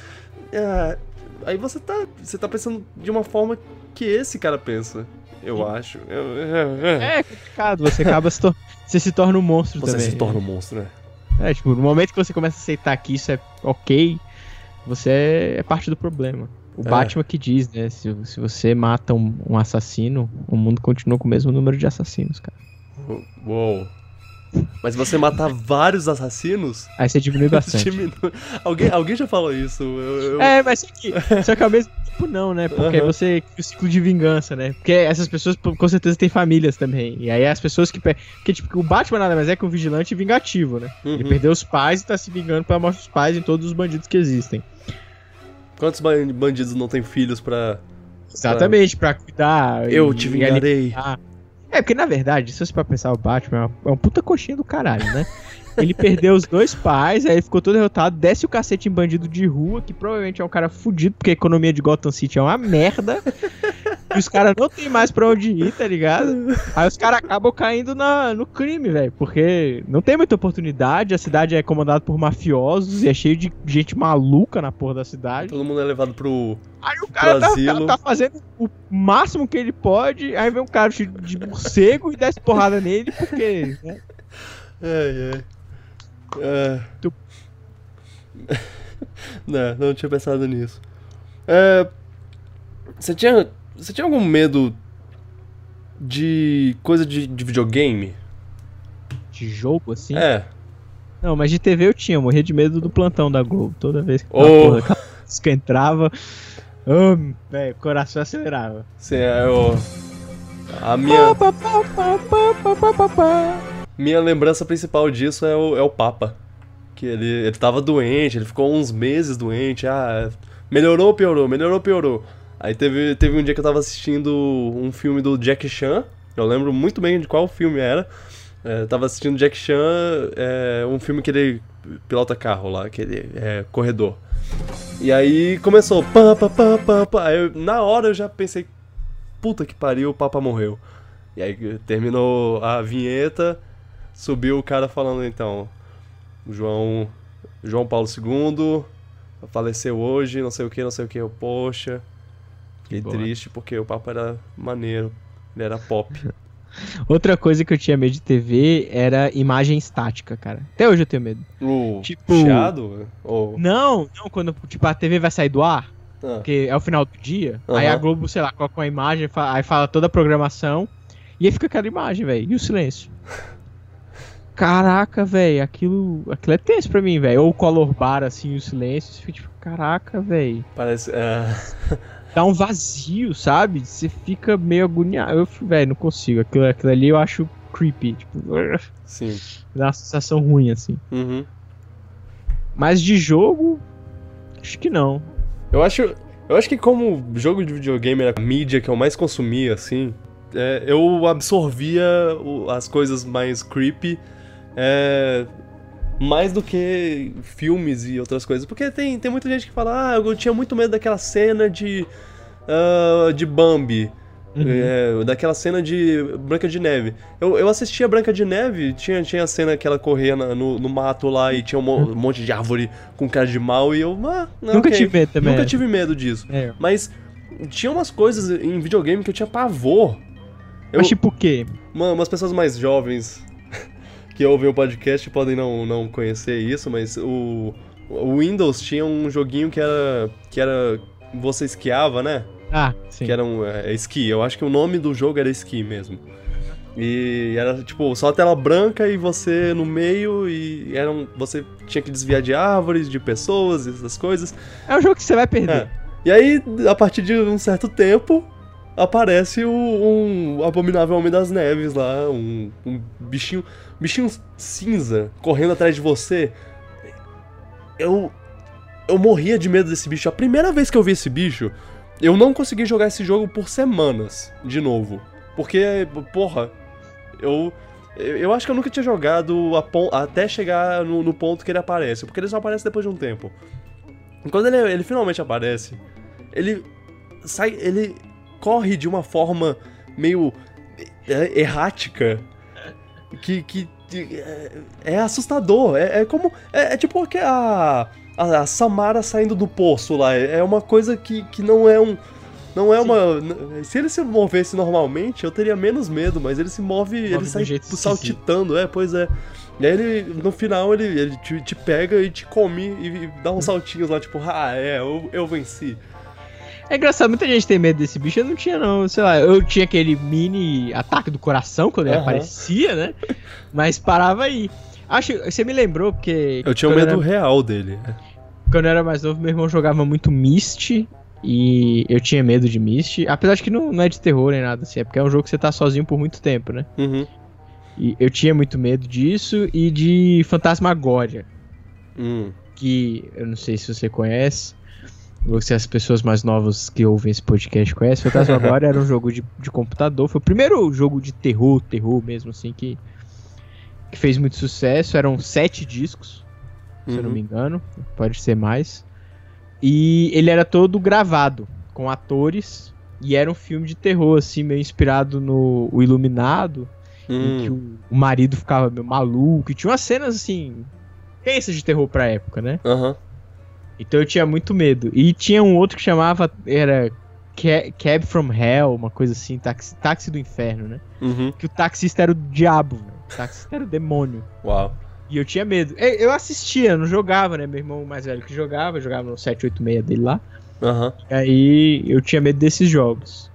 Aí você tá pensando de uma forma que esse cara pensa, eu acho. É complicado, você se torna um monstro também. Você se torna um monstro, né? Tipo, no momento que você começa a aceitar que isso é ok, você é parte do problema. O Batman que diz, né, se você mata um assassino, o mundo continua com o mesmo número de assassinos, cara. Uou. Mas você matar vários assassinos... Aí você diminui bastante. Alguém já falou isso. Mas só que ao mesmo tempo não, né? Porque você cria o ciclo de vingança, né? Porque essas pessoas com certeza têm famílias também. E aí as pessoas que... Porque tipo, o Batman nada mais é que um vigilante vingativo, né? Ele perdeu os pais e tá se vingando pela morte dos pais em todos os bandidos que existem. Quantos bandidos não têm filhos pra... Exatamente, pra cuidar. Eu te vingarei. Porque na verdade, se você for pensar, o Batman é uma puta coxinha do caralho, né? Ele perdeu os 2 pais, aí ficou todo derrotado, desce o cacete em bandido de rua, que provavelmente é um cara fudido, porque a economia de Gotham City é uma merda. E os caras não tem mais pra onde ir, tá ligado? Aí os caras acabam caindo no crime, velho, porque não tem muita oportunidade, a cidade é comandada por mafiosos e é cheio de gente maluca na porra da cidade. Todo mundo é levado pro... Aí o cara tá fazendo o máximo que ele pode, aí vem um cara de morcego e desce porrada nele, porque... Né? Não tinha pensado nisso. Você tinha algum medo de coisa de videogame? De jogo, assim? Não, mas de TV eu morria de medo do plantão da Globo. Toda vez que aquela entrava, velho, o coração acelerava. Sim, minha lembrança principal disso é o Papa. Que ele tava doente, ele ficou uns meses doente. Melhorou ou piorou? Melhorou ou piorou? Aí teve um dia que eu tava assistindo um filme do Jack Chan. Eu lembro muito bem de qual filme era. Tava assistindo Jack Chan, um filme que ele pilota carro lá, que ele é corredor. E aí começou, aí na hora eu já pensei, puta que pariu, o Papa morreu. E aí terminou a vinheta, subiu o cara falando então, João Paulo II faleceu hoje, não sei o que, eu, poxa, fiquei triste porque o Papa era maneiro, ele era pop. Outra coisa que eu tinha medo de TV era imagem estática, cara. Até hoje eu tenho medo. Tipo... chiado? Não, quando tipo, a TV vai sair do ar, porque é o final do dia, aí a Globo, sei lá, coloca uma imagem, aí fala toda a programação, e aí fica aquela imagem, velho, e o silêncio. Caraca, velho, aquilo é tenso pra mim, velho. Ou o color bar, assim, o silêncio, você fica tipo, caraca, velho. Parece... Dá um vazio, sabe? Você fica meio agoniado. Eu, velho, não consigo. Aquilo ali eu acho creepy. Tipo, sim. Dá uma sensação ruim, assim. Uhum. Mas de jogo, acho que não. Eu acho que como jogo de videogame era a mídia que eu mais consumia, assim, eu absorvia as coisas mais creepy, mais do que filmes e outras coisas. Porque tem muita gente que fala, eu tinha muito medo daquela cena de Bambi. Daquela cena de Branca de Neve. Eu assistia Branca de Neve, tinha a cena que ela corria no mato lá e tinha um monte de árvore com cara de mal e eu... Nunca tive medo também. Nunca tive medo disso. Mas tinha umas coisas em videogame que eu tinha pavor. Mas tipo o quê? Umas pessoas mais jovens que ouvem o podcast podem não conhecer isso, mas o Windows tinha um joguinho que era você esquiava, né? Sim. Que era esqui. Eu acho que o nome do jogo era esqui mesmo. E era tipo só tela branca e você no meio e você tinha que desviar de árvores, de pessoas, essas coisas. É um jogo que você vai perder. E aí, a partir de um certo tempo, aparece um abominável Homem das Neves lá, um bichinho cinza correndo atrás de você. Eu morria de medo desse bicho. A primeira vez que eu vi esse bicho, eu não consegui jogar esse jogo por semanas de novo. Porque, porra, eu acho que eu nunca tinha jogado até chegar no ponto que ele aparece. Porque ele só aparece depois de um tempo. E quando ele finalmente aparece, ele corre de uma forma meio errática que é assustador. É como... É tipo a Samara saindo do poço lá. É uma coisa que não é uma... Se ele se movesse normalmente, eu teria menos medo, mas ele se move, ele sai saltitando, pois é. E aí no final ele te pega e te come e dá uns saltinhos lá, tipo, eu venci. É engraçado, muita gente tem medo desse bicho, eu não tinha não, sei lá, eu tinha aquele mini ataque do coração quando ele aparecia, né? Mas parava aí. Você me lembrou, porque... Eu tinha um medo real dele. Quando eu era mais novo, meu irmão jogava muito Myst, e eu tinha medo de Myst, apesar de que não é de terror nem nada assim, é porque é um jogo que você tá sozinho por muito tempo, né? Uhum. E eu tinha muito medo disso e de Phantasmagoria, que eu não sei se você conhece, ou se as pessoas mais novas que ouvem esse podcast conhecem. Phantasmagoria era um jogo de computador, foi o primeiro jogo de terror mesmo, assim, que fez muito sucesso. Eram 7 discos, se eu não me engano, pode ser mais. E ele era todo gravado, com atores, e era um filme de terror, assim, meio inspirado no O Iluminado, em que o marido ficava meio maluco, e tinha umas cenas, assim, tensas de terror pra época, né? Aham. Então eu tinha muito medo. E tinha um outro que chamava, era Cab from Hell, uma coisa assim, táxi do inferno, né? Uhum. Que o taxista era o diabo, velho. O taxista era o demônio. Uau. E eu tinha medo. Eu assistia, não jogava, né? Meu irmão mais velho que jogava no 786 dele lá. Aham. E aí eu tinha medo desses jogos.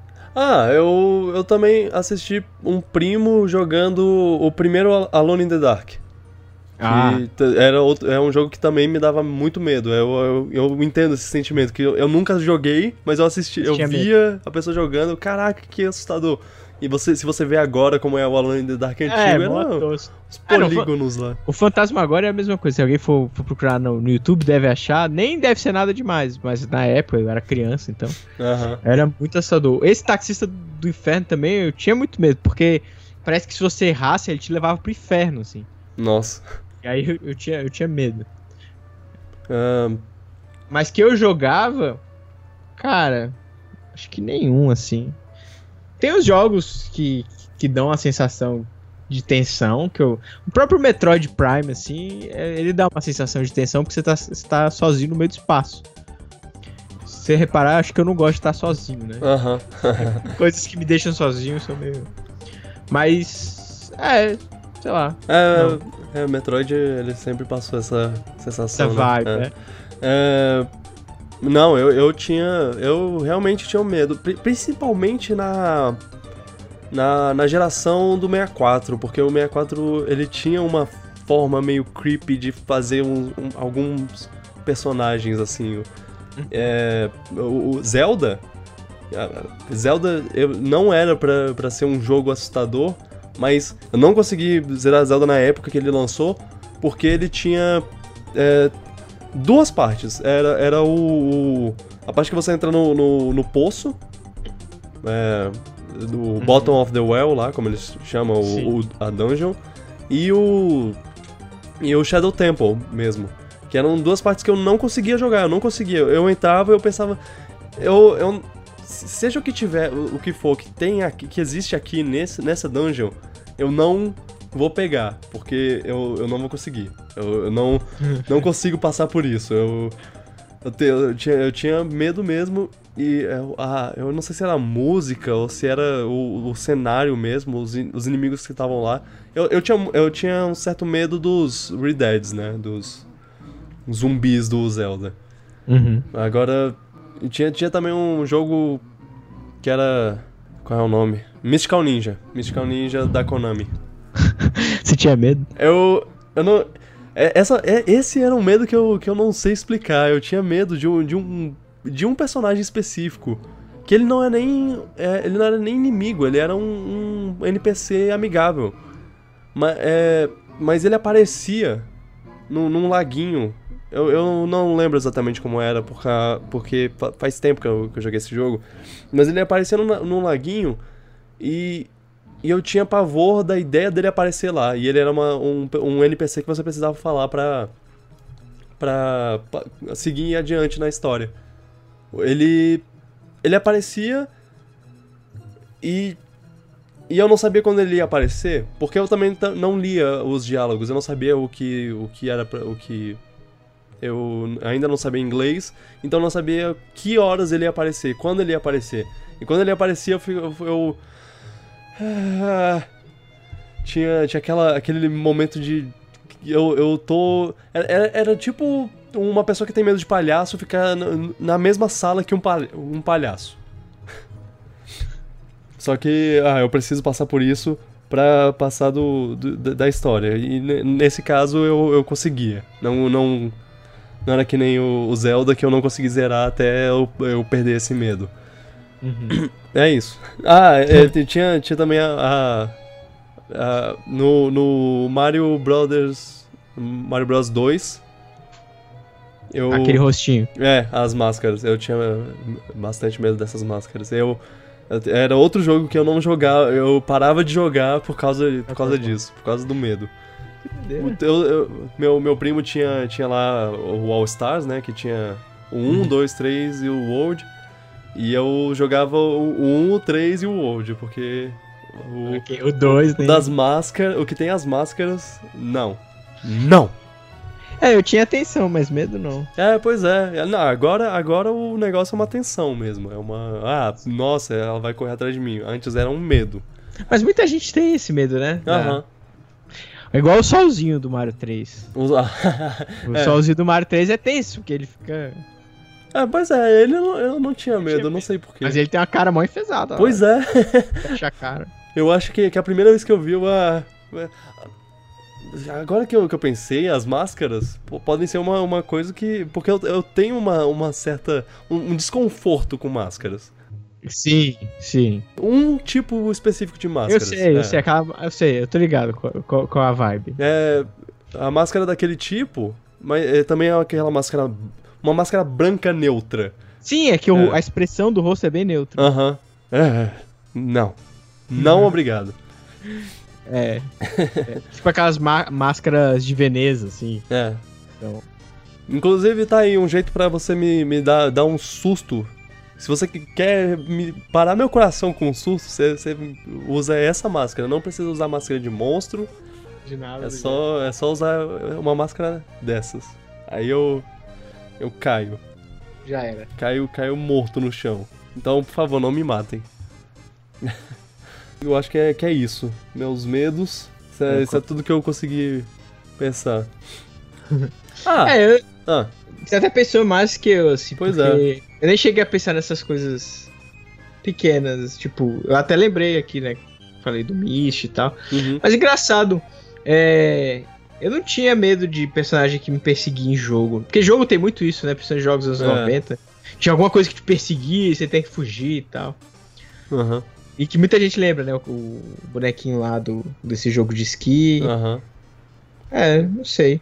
Eu também assisti um primo jogando o primeiro Alone in the Dark. É um jogo que também me dava muito medo. Eu entendo esse sentimento, que eu nunca joguei, mas eu via a pessoa jogando, caraca, que assustador. E se você vê agora como é o Alone in the Dark antigo, os polígonos lá. O Phantasmagoria é a mesma coisa. Se alguém for procurar no YouTube, deve achar. Nem deve ser nada demais, mas na época eu era criança, então era muito assustador. Esse taxista do inferno também, eu tinha muito medo, porque parece que se você errasse, ele te levava pro inferno, assim. Nossa. E aí eu tinha medo. Mas que eu jogava, cara, acho que nenhum, assim. Tem os jogos que dão a sensação de tensão, o próprio Metroid Prime, assim, ele dá uma sensação de tensão porque você tá sozinho no meio do espaço. Se você reparar, acho que eu não gosto de estar sozinho, né? Coisas que me deixam sozinho são meio... Mas, sei lá. O Metroid, ele sempre passou essa sensação, essa vibe, né? Não, eu realmente tinha medo, principalmente na geração do 64, porque o 64, ele tinha uma forma meio creepy de fazer alguns personagens, assim. O Zelda não era pra ser um jogo assustador, mas eu não consegui zerar Zelda na época que ele lançou, porque ele tinha... 2 partes. Era a parte que você entra no poço, do Bottom of the Well lá, como eles chamam a dungeon, e o Shadow Temple mesmo, que eram 2 partes que eu não conseguia jogar. Eu entrava e eu pensava, seja o que tiver, o que for que tem aqui, que existe aqui nessa dungeon, eu não vou pegar, porque eu não vou conseguir. Eu não consigo passar por isso. Eu tinha medo mesmo. E eu não sei se era a música ou se era o cenário mesmo, os inimigos que estavam lá. Eu tinha um certo medo dos Redeads, né? Dos zumbis do Zelda. Agora, tinha também um jogo que era... Qual é o nome? Mystical Ninja da Konami. Você tinha medo? Eu não... Esse era um medo que eu não sei explicar. Eu tinha medo de um de um personagem específico. Que ele não é nem. Ele não era nem inimigo, ele era um NPC amigável. Mas ele aparecia num laguinho. Eu não lembro exatamente como era, porque faz tempo que eu joguei esse jogo. Mas ele aparecia num laguinho e eu tinha pavor da ideia dele aparecer lá. E ele era um NPC que você precisava falar pra seguir adiante na história. Ele aparecia e eu não sabia quando ele ia aparecer, porque eu também não lia os diálogos, eu não sabia o que era o que eu ainda não sabia inglês, então eu não sabia que horas ele ia aparecer, quando ele ia aparecer. E quando ele aparecia, eu tinha aquele momento de eu tô era tipo uma pessoa que tem medo de palhaço ficar na mesma sala que um palhaço. Só que eu preciso passar por isso pra passar da história. E nesse caso eu conseguia. Não era que nem o Zelda, que eu não consegui zerar até eu perder esse medo. Uhum. É isso. Tinha também no Mario Bros 2. Aquele rostinho. As máscaras. Eu tinha bastante medo dessas máscaras. Era outro jogo que eu não jogava. Eu parava de jogar por causa disso. Por causa do medo. Meu primo tinha lá o All Stars, né? Que tinha o 1, 2, 3 e o World. E eu jogava o 1, o 3 e o World. Porque o 2, né? Das máscaras... O que tem as máscaras... Não! Eu tinha atenção, mas medo não. Pois é. Não, agora o negócio é uma tensão mesmo. É uma... nossa, ela vai correr atrás de mim. Antes era um medo. Mas muita gente tem esse medo, né? Aham. É igual o solzinho do Mario 3. O solzinho do Mario 3 é tenso, porque ele fica... Pois é, eu não tinha medo, eu não sei porquê. Mas ele tem uma cara mó enfesada. Pois é. Fecha a cara. Eu acho que a primeira vez que eu vi agora que eu pensei, as máscaras podem ser uma coisa que... Porque eu tenho uma certa... Um desconforto com máscaras. Sim. Um tipo específico de máscaras. Eu sei, eu tô ligado com a vibe. A máscara daquele tipo, mas também é aquela máscara... Uma máscara branca neutra. Sim, é que a expressão do rosto é bem neutra. Aham. Não, obrigado. Tipo aquelas máscaras de Veneza, assim. Então... Inclusive tá aí um jeito pra você me dar um susto. Se você quer parar meu coração com um susto, você usa essa máscara. Não precisa usar máscara de monstro. De nada. É só usar uma máscara dessas. Aí eu caio. Já era. Caio morto no chão. Então, por favor, não me matem. Eu acho que é isso. Meus medos. Isso é tudo que eu consegui pensar. Você até pensou mais que eu, assim. Pois porque eu nem cheguei a pensar nessas coisas pequenas. Tipo, eu até lembrei aqui, né? Falei do Mist e tal. Uhum. Mas engraçado. Eu não tinha medo de personagem que me perseguia em jogo. Porque jogo tem muito isso, né? Principalmente jogos dos anos 90. Tinha alguma coisa que te perseguia e você tem que fugir e tal. Uhum. E que muita gente lembra, né? O bonequinho lá desse jogo de esqui. Uhum. Não sei.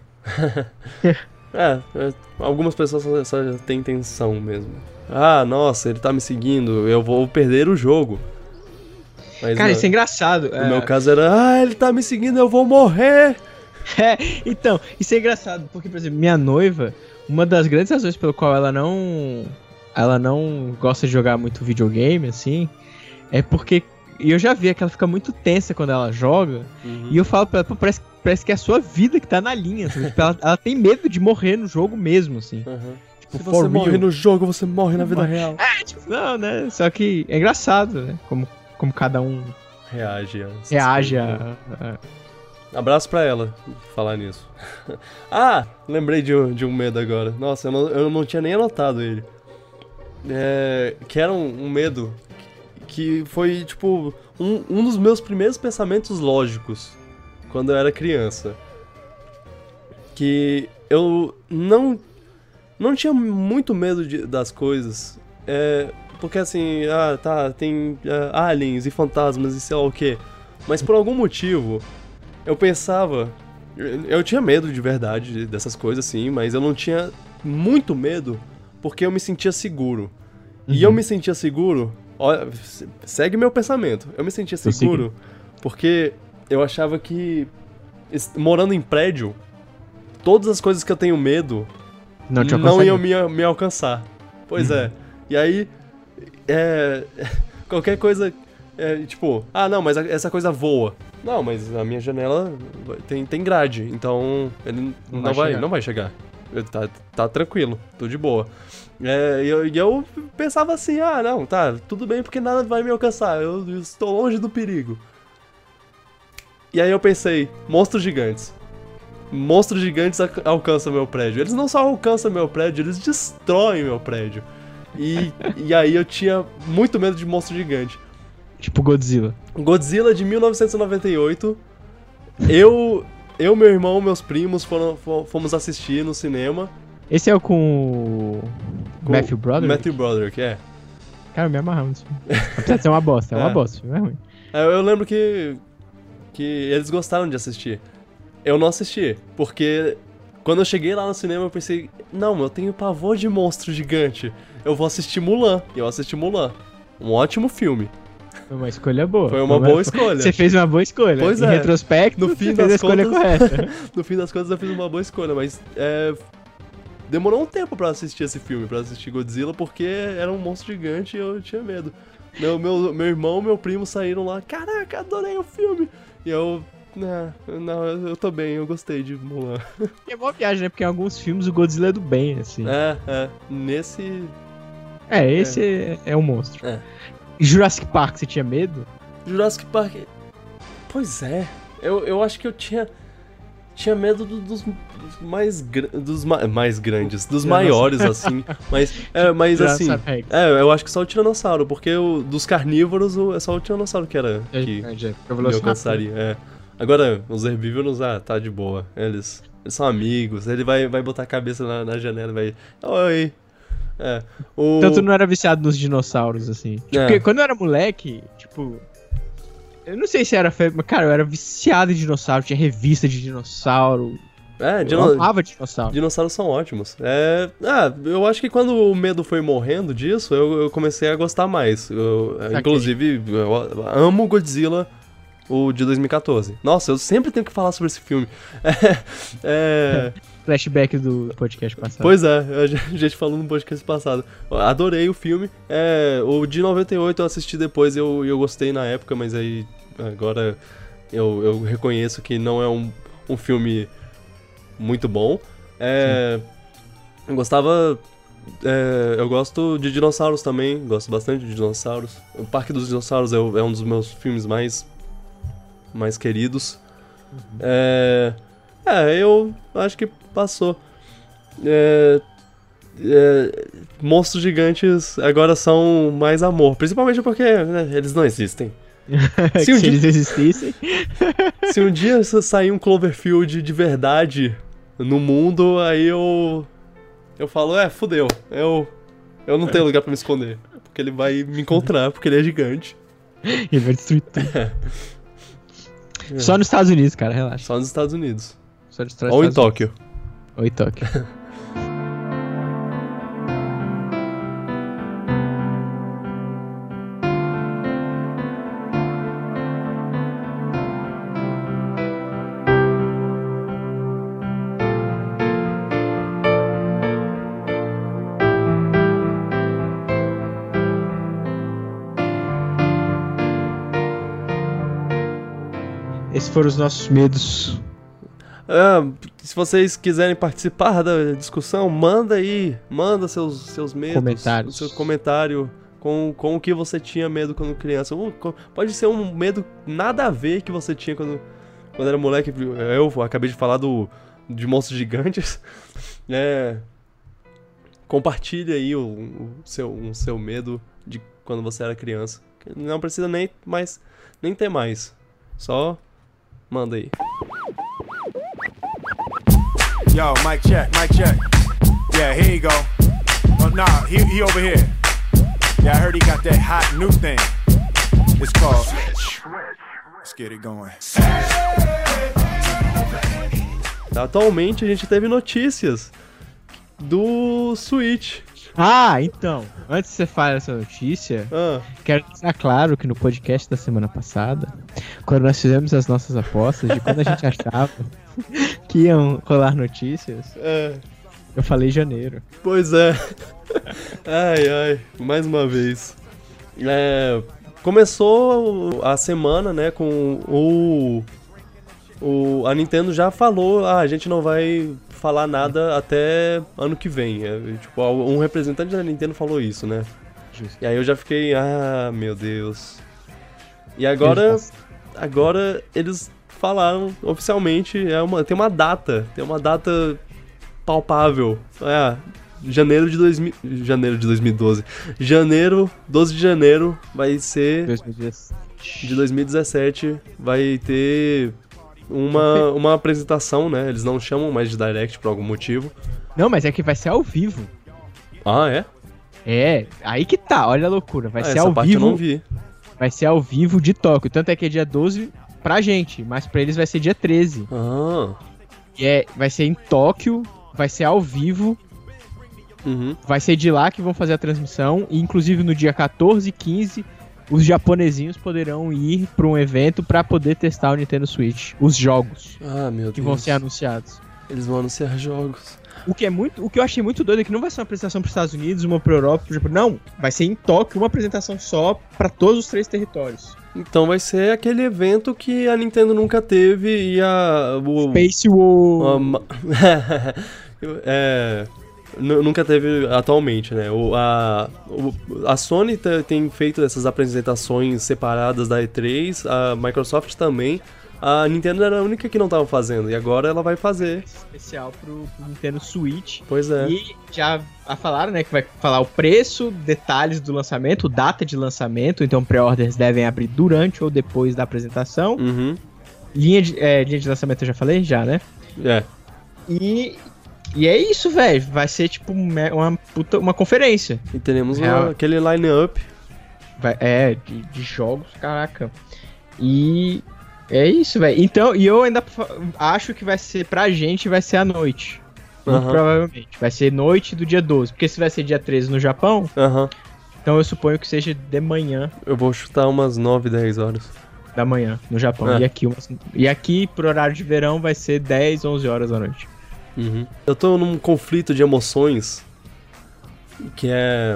Algumas pessoas só têm intenção mesmo. Nossa, ele tá me seguindo, eu vou perder o jogo. Mas cara, isso é engraçado. No meu caso era, ele tá me seguindo, eu vou morrer. Então, isso é engraçado, porque, por exemplo, minha noiva, uma das grandes razões pelo qual ela não gosta de jogar muito videogame, assim, é porque eu já vi que ela fica muito tensa quando ela joga, e eu falo pra ela, parece que é a sua vida que tá na linha, assim, tipo, ela tem medo de morrer no jogo mesmo, assim. Tipo, se você morre no jogo, você morre na vida real. Não, né, só que é engraçado, né, como cada um reage a... Abraço pra ela, falar nisso. Lembrei de um medo agora. Nossa, eu não tinha nem anotado ele. Que era um medo que foi, tipo, um dos meus primeiros pensamentos lógicos quando eu era criança. Que eu não não tinha muito medo das coisas. Porque assim, tem aliens e fantasmas e sei lá o quê. Mas por algum motivo, eu pensava... Eu tinha medo de verdade dessas coisas, sim, mas eu não tinha muito medo porque eu me sentia seguro. E eu me sentia seguro... Olha, segue meu pensamento. Eu me sentia seguro porque eu achava que, morando em prédio, todas as coisas que eu tenho medo não iam me alcançar. Pois é. E aí, qualquer coisa, tipo, não, mas essa coisa voa. Não, mas a minha janela tem grade, então ele não vai chegar. Tá tranquilo, tô de boa. E eu pensava assim, não, tá, tudo bem porque nada vai me alcançar, eu estou longe do perigo. E aí eu pensei, monstros gigantes. Monstros gigantes alcançam meu prédio. Eles não só alcançam meu prédio, eles destroem meu prédio. E aí eu tinha muito medo de monstro gigante. Tipo Godzilla. Godzilla de 1998. Eu, meu irmão, meus primos fomos assistir no cinema. Esse é o com Matthew Broderick? Matthew Broderick, Cara, eu me amarrava nesse filme. Apesar de ser uma bosta, uma bosta, o filme é ruim. Eu lembro que eles gostaram de assistir. Eu não assisti, porque quando eu cheguei lá no cinema eu pensei, não, eu tenho pavor de monstro gigante. Eu vou assistir Mulan. E eu assisti Mulan. Um ótimo filme. Foi uma escolha boa. Foi uma boa escolha. Você fez uma boa escolha. Pois em retrospecto, no fim você fez a escolha correta. No fim das contas eu fiz uma boa escolha, mas demorou um tempo pra assistir esse filme, pra assistir Godzilla, porque era um monstro gigante e eu tinha medo. Meu irmão e meu primo saíram lá, caraca, adorei o filme. E eu... Não, eu tô bem, eu gostei de Mulan. É boa viagem, né? Porque em alguns filmes o Godzilla é do bem, assim. Nesse... Esse é um monstro. E Jurassic Park, você tinha medo? Jurassic Park... Pois é. Eu acho que eu tinha medo dos mais grandes, dos maiores, assim. Mas assim... eu acho que só o Tiranossauro, porque dos carnívoros é só o Tiranossauro que era... que me alcançaria, Agora, os herbívoros, tá de boa. Eles são amigos, ele vai botar a cabeça na janela e vai... Oi! Então tu não era viciado nos dinossauros, assim. Porque quando eu era moleque, tipo... Eu não sei se era febre, mas, cara, eu era viciado em dinossauro, tinha revista de dinossauro. Eu amava dinossauro. Dinossauros são ótimos. Eu acho que quando o medo foi morrendo disso, eu comecei a gostar mais. Inclusive, eu amo Godzilla, o de 2014. Nossa, eu sempre tenho que falar sobre esse filme. Flashback do podcast passado. Pois é, a gente falou no podcast passado. Adorei o filme. O de 98 eu assisti depois e eu gostei na época, mas aí agora eu reconheço que não é um filme muito bom. Eu gostava... eu gosto de dinossauros também, gosto bastante de dinossauros. O Parque dos Dinossauros é um dos meus filmes mais queridos. Eu acho que passou. Monstros gigantes agora são mais amor, principalmente porque eles não existem. Se eles existissem. Se um dia sair um Cloverfield de verdade no mundo, aí eu falo, fudeu. Eu não tenho lugar pra me esconder, porque ele vai me encontrar, porque ele é gigante. Ele vai destruir tudo. Só nos Estados Unidos, cara, relaxa. Só nos Estados Unidos. Ou em Tóquio. Ou em Tóquio. Esses foram os nossos medos. Se vocês quiserem participar da discussão, manda seus medos, comentários. O seu comentário com o que você tinha medo quando criança. Pode ser um medo nada a ver que você tinha quando era moleque. Eu acabei de falar de monstros gigantes. Compartilha aí o seu medo de quando você era criança. Não precisa nem ter mais. Só manda aí. Yo, mic check, mic check. Yeah, here you go. Oh, nah, he over here. Yeah, I heard he got that hot new thing. It's called Switch. Let's get it going. Atualmente a gente teve notícias do Switch. Ah, então, antes de você falar essa notícia, Ah, quero deixar claro que no podcast da semana passada, quando nós fizemos as nossas apostas de quando a gente achava que iam rolar notícias, é, eu falei janeiro. pois é. Ai, mais uma vez. Começou a semana, né, com a Nintendo já falou, a gente não vai falar nada até ano que vem. Tipo, um representante da Nintendo falou isso, né? Justo. E aí eu já fiquei, meu Deus. E agora eles falaram oficialmente, tem uma data palpável. Janeiro de 2012. Janeiro, 12 de janeiro vai ser 2017. de 2017, vai ter uma apresentação, né? Eles não chamam mais de Direct por algum motivo. Não, mas é que vai ser ao vivo. Ah, é? É, aí que tá, olha a loucura. Vai ser essa ao parte vivo. eu não vi. Vai ser ao vivo de Tóquio. Tanto é que é dia 12 pra gente, mas pra eles vai ser dia 13. Ah, E vai ser em Tóquio, vai ser ao vivo. uhum. Vai ser de lá que vão fazer a transmissão. E inclusive no dia 14 e 15, os japonesinhos poderão ir pra um evento pra poder testar o Nintendo Switch. Os jogos Ah, meu Deus. que vão ser anunciados. Eles vão anunciar jogos. O que eu achei muito doido é que não vai ser uma apresentação para os Estados Unidos, uma para Europa, pro Japão. Não, vai ser em Tóquio, uma apresentação só para todos os 3 territórios. Então vai ser aquele evento que a Nintendo nunca teve e Space War. Nunca teve atualmente, né? A Sony tem feito essas apresentações separadas da E3, a Microsoft também. A Nintendo era a única que não tava fazendo, e agora ela vai fazer. Especial pro Nintendo Switch. Pois é. E já falaram, né, que vai falar o preço, detalhes do lançamento, data de lançamento, então pré-orders devem abrir durante ou depois da apresentação. Uhum. Linha de lançamento eu já falei? Já, né? É. E é isso, velho. Vai ser tipo uma conferência. E teremos Real. aquele line-up. De jogos, caraca. E é isso, velho. Então, e eu ainda acho que vai ser, pra gente, vai ser à noite. Muito Aham. provavelmente. Vai ser noite do dia 12. Porque se vai ser dia 13 no Japão, Aham. então eu suponho que seja de manhã, Eu vou chutar umas 9, 10 horas. da manhã, no Japão. É. E aqui, por horário de verão, vai ser 10, 11 horas da noite. Uhum. Eu tô num conflito de emoções que é.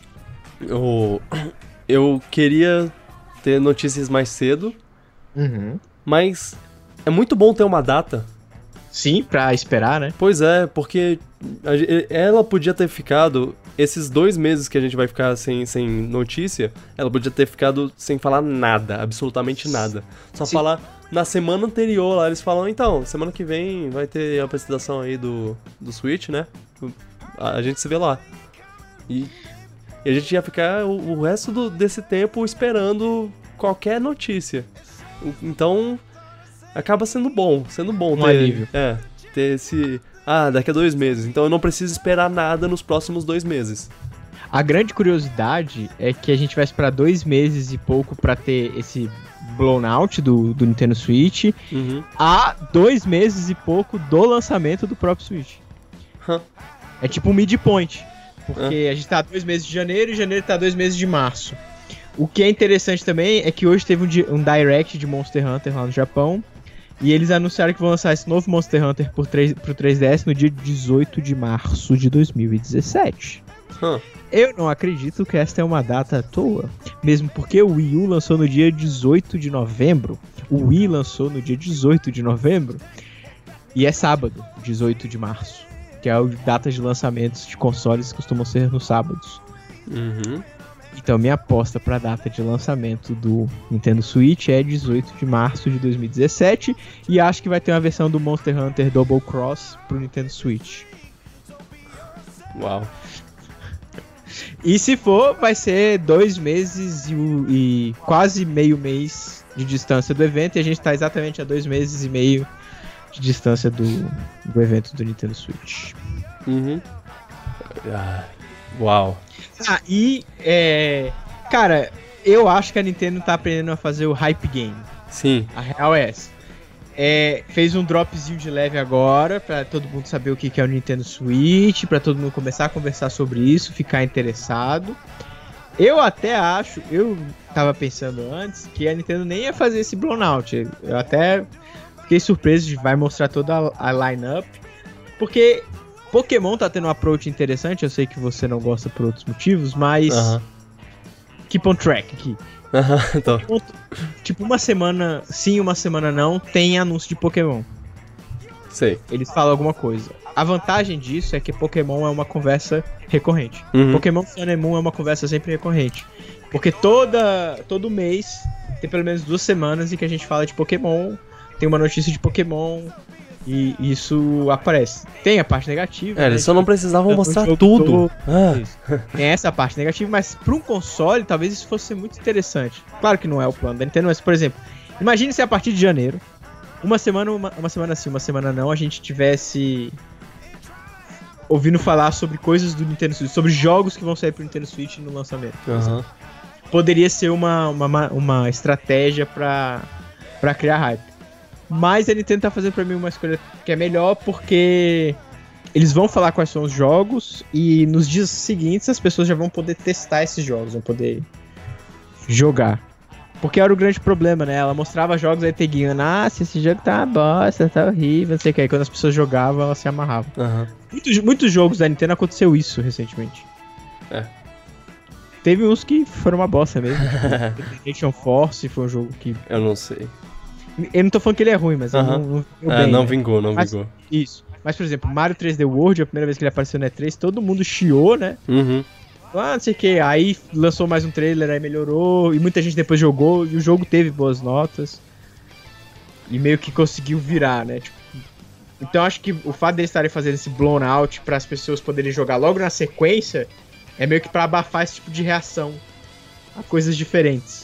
Eu queria ter notícias mais cedo, mas é muito bom ter uma data. Sim, pra esperar, né? Pois é, porque ela podia ter ficado. Esses 2 meses que a gente vai ficar sem notícia, ela podia ter ficado sem falar nada, absolutamente nada. Só Sim. falar na semana anterior lá, eles falam, então, semana que vem vai ter a apresentação aí do Switch, né? A gente se vê lá. E a gente ia ficar o resto desse tempo esperando qualquer notícia. Então, acaba sendo bom Um alívio. ter esse... daqui a 2 meses, então eu não preciso esperar nada nos próximos 2 meses. A grande curiosidade é que a gente vai esperar 2 meses e pouco pra ter esse blown out do Nintendo Switch Uhum. a 2 meses e pouco do lançamento do próprio Switch. Hã. É tipo um midpoint, porque a gente tá a 2 meses de janeiro e janeiro tá a 2 meses de março. O que é interessante também é que hoje teve um direct de Monster Hunter lá no Japão. E eles anunciaram que vão lançar esse novo Monster Hunter pro 3DS no dia 18 de março de 2017. Eu não acredito que esta é uma data à toa, mesmo porque o Wii U lançou no dia 18 de novembro. O Wii lançou no dia 18 de novembro e é sábado, 18 de março, que é a data de lançamentos de consoles que costumam ser nos sábados. Uhum. Então minha aposta para a data de lançamento do Nintendo Switch é 18 de março de 2017 e acho que vai ter uma versão do Monster Hunter Double Cross pro Nintendo Switch. Uau. E se for, vai ser 2 meses e quase meio mês de distância do evento e a gente tá exatamente a 2 meses e meio de distância do evento do Nintendo Switch. Uhum. Uau. Ah, e, cara, eu acho que a Nintendo tá aprendendo a fazer o hype game. Sim. A real é essa. Fez um dropzinho de leve agora, pra todo mundo saber o que é o Nintendo Switch, pra todo mundo começar a conversar sobre isso, ficar interessado. Eu até acho, eu tava pensando antes, que a Nintendo nem ia fazer esse blown out. Eu até fiquei surpreso de vai mostrar toda a line-up, porque Pokémon tá tendo um approach interessante, eu sei que você não gosta por outros motivos, mas keep on track aqui. Então. Tipo, uma semana sim, uma semana não, tem anúncio de Pokémon. Sei. Eles falam alguma coisa. A vantagem disso é que Pokémon é uma conversa recorrente. Uhum. Pokémon Sun and Moon é uma conversa sempre recorrente. Porque todo mês tem pelo menos 2 semanas em que a gente fala de Pokémon, tem uma notícia de Pokémon e isso aparece. Tem a parte negativa. Eles só não precisavam mostrar jogo tudo. Isso. Tem essa parte negativa, mas para um console talvez isso fosse muito interessante. Claro que não é o plano da Nintendo, mas por exemplo, imagine se a partir de janeiro, uma semana sim, uma semana não, a gente tivesse ouvindo falar sobre coisas do Nintendo Switch, sobre jogos que vão sair pro Nintendo Switch no lançamento. Poderia ser uma estratégia pra criar hype. Mas a Nintendo tá fazendo pra mim uma escolha que é melhor, porque eles vão falar quais são os jogos e nos dias seguintes as pessoas já vão poder testar esses jogos, vão poder jogar. Porque era o grande problema, né? Ela mostrava jogos aí peguinho, se esse jogo tá uma bosta, tá horrível, não sei o que. Aí quando as pessoas jogavam, elas se amarravam. Muitos jogos da Nintendo aconteceu isso recentemente. Teve uns que foram uma bosta mesmo. Generation Force foi um jogo que... Eu não sei. Eu não tô falando que ele é ruim, mas ele não bem, não né? vingou. Isso. Mas, por exemplo, Mario 3D World, a primeira vez que ele apareceu no E3, todo mundo chiou, né? Não sei o que. Aí lançou mais um trailer, aí melhorou, e muita gente depois jogou, e o jogo teve boas notas. E meio que conseguiu virar, né? Tipo, então acho que o fato deles estarem fazendo esse blown out para as pessoas poderem jogar logo na sequência é meio que pra abafar esse tipo de reação a coisas diferentes.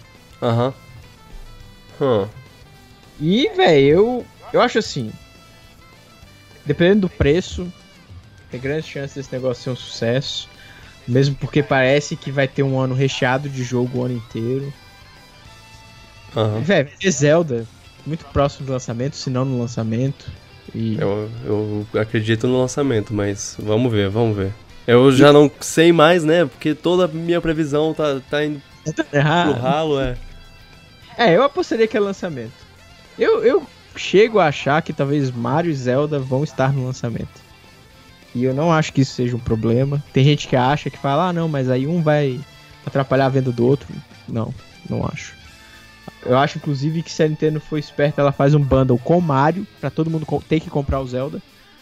E, velho, eu acho assim, dependendo do preço, tem grandes chances desse negócio ser um sucesso. Mesmo porque parece que vai ter um ano recheado de jogo o ano inteiro. Velho, Zelda, muito próximo do lançamento, se não no lançamento. E... Eu acredito no lançamento, mas vamos ver. Eu já não sei mais, né? Porque toda a minha previsão tá indo pro ralo, eu apostaria que é lançamento. Eu chego a achar que talvez Mario e Zelda vão estar no lançamento. E eu não acho que isso seja um problema. Tem gente que acha, que fala, não, mas aí um vai atrapalhar a venda do outro. Não acho. Eu acho, inclusive, que se a Nintendo for esperta, ela faz um bundle com Mario, pra todo mundo ter que comprar o Zelda.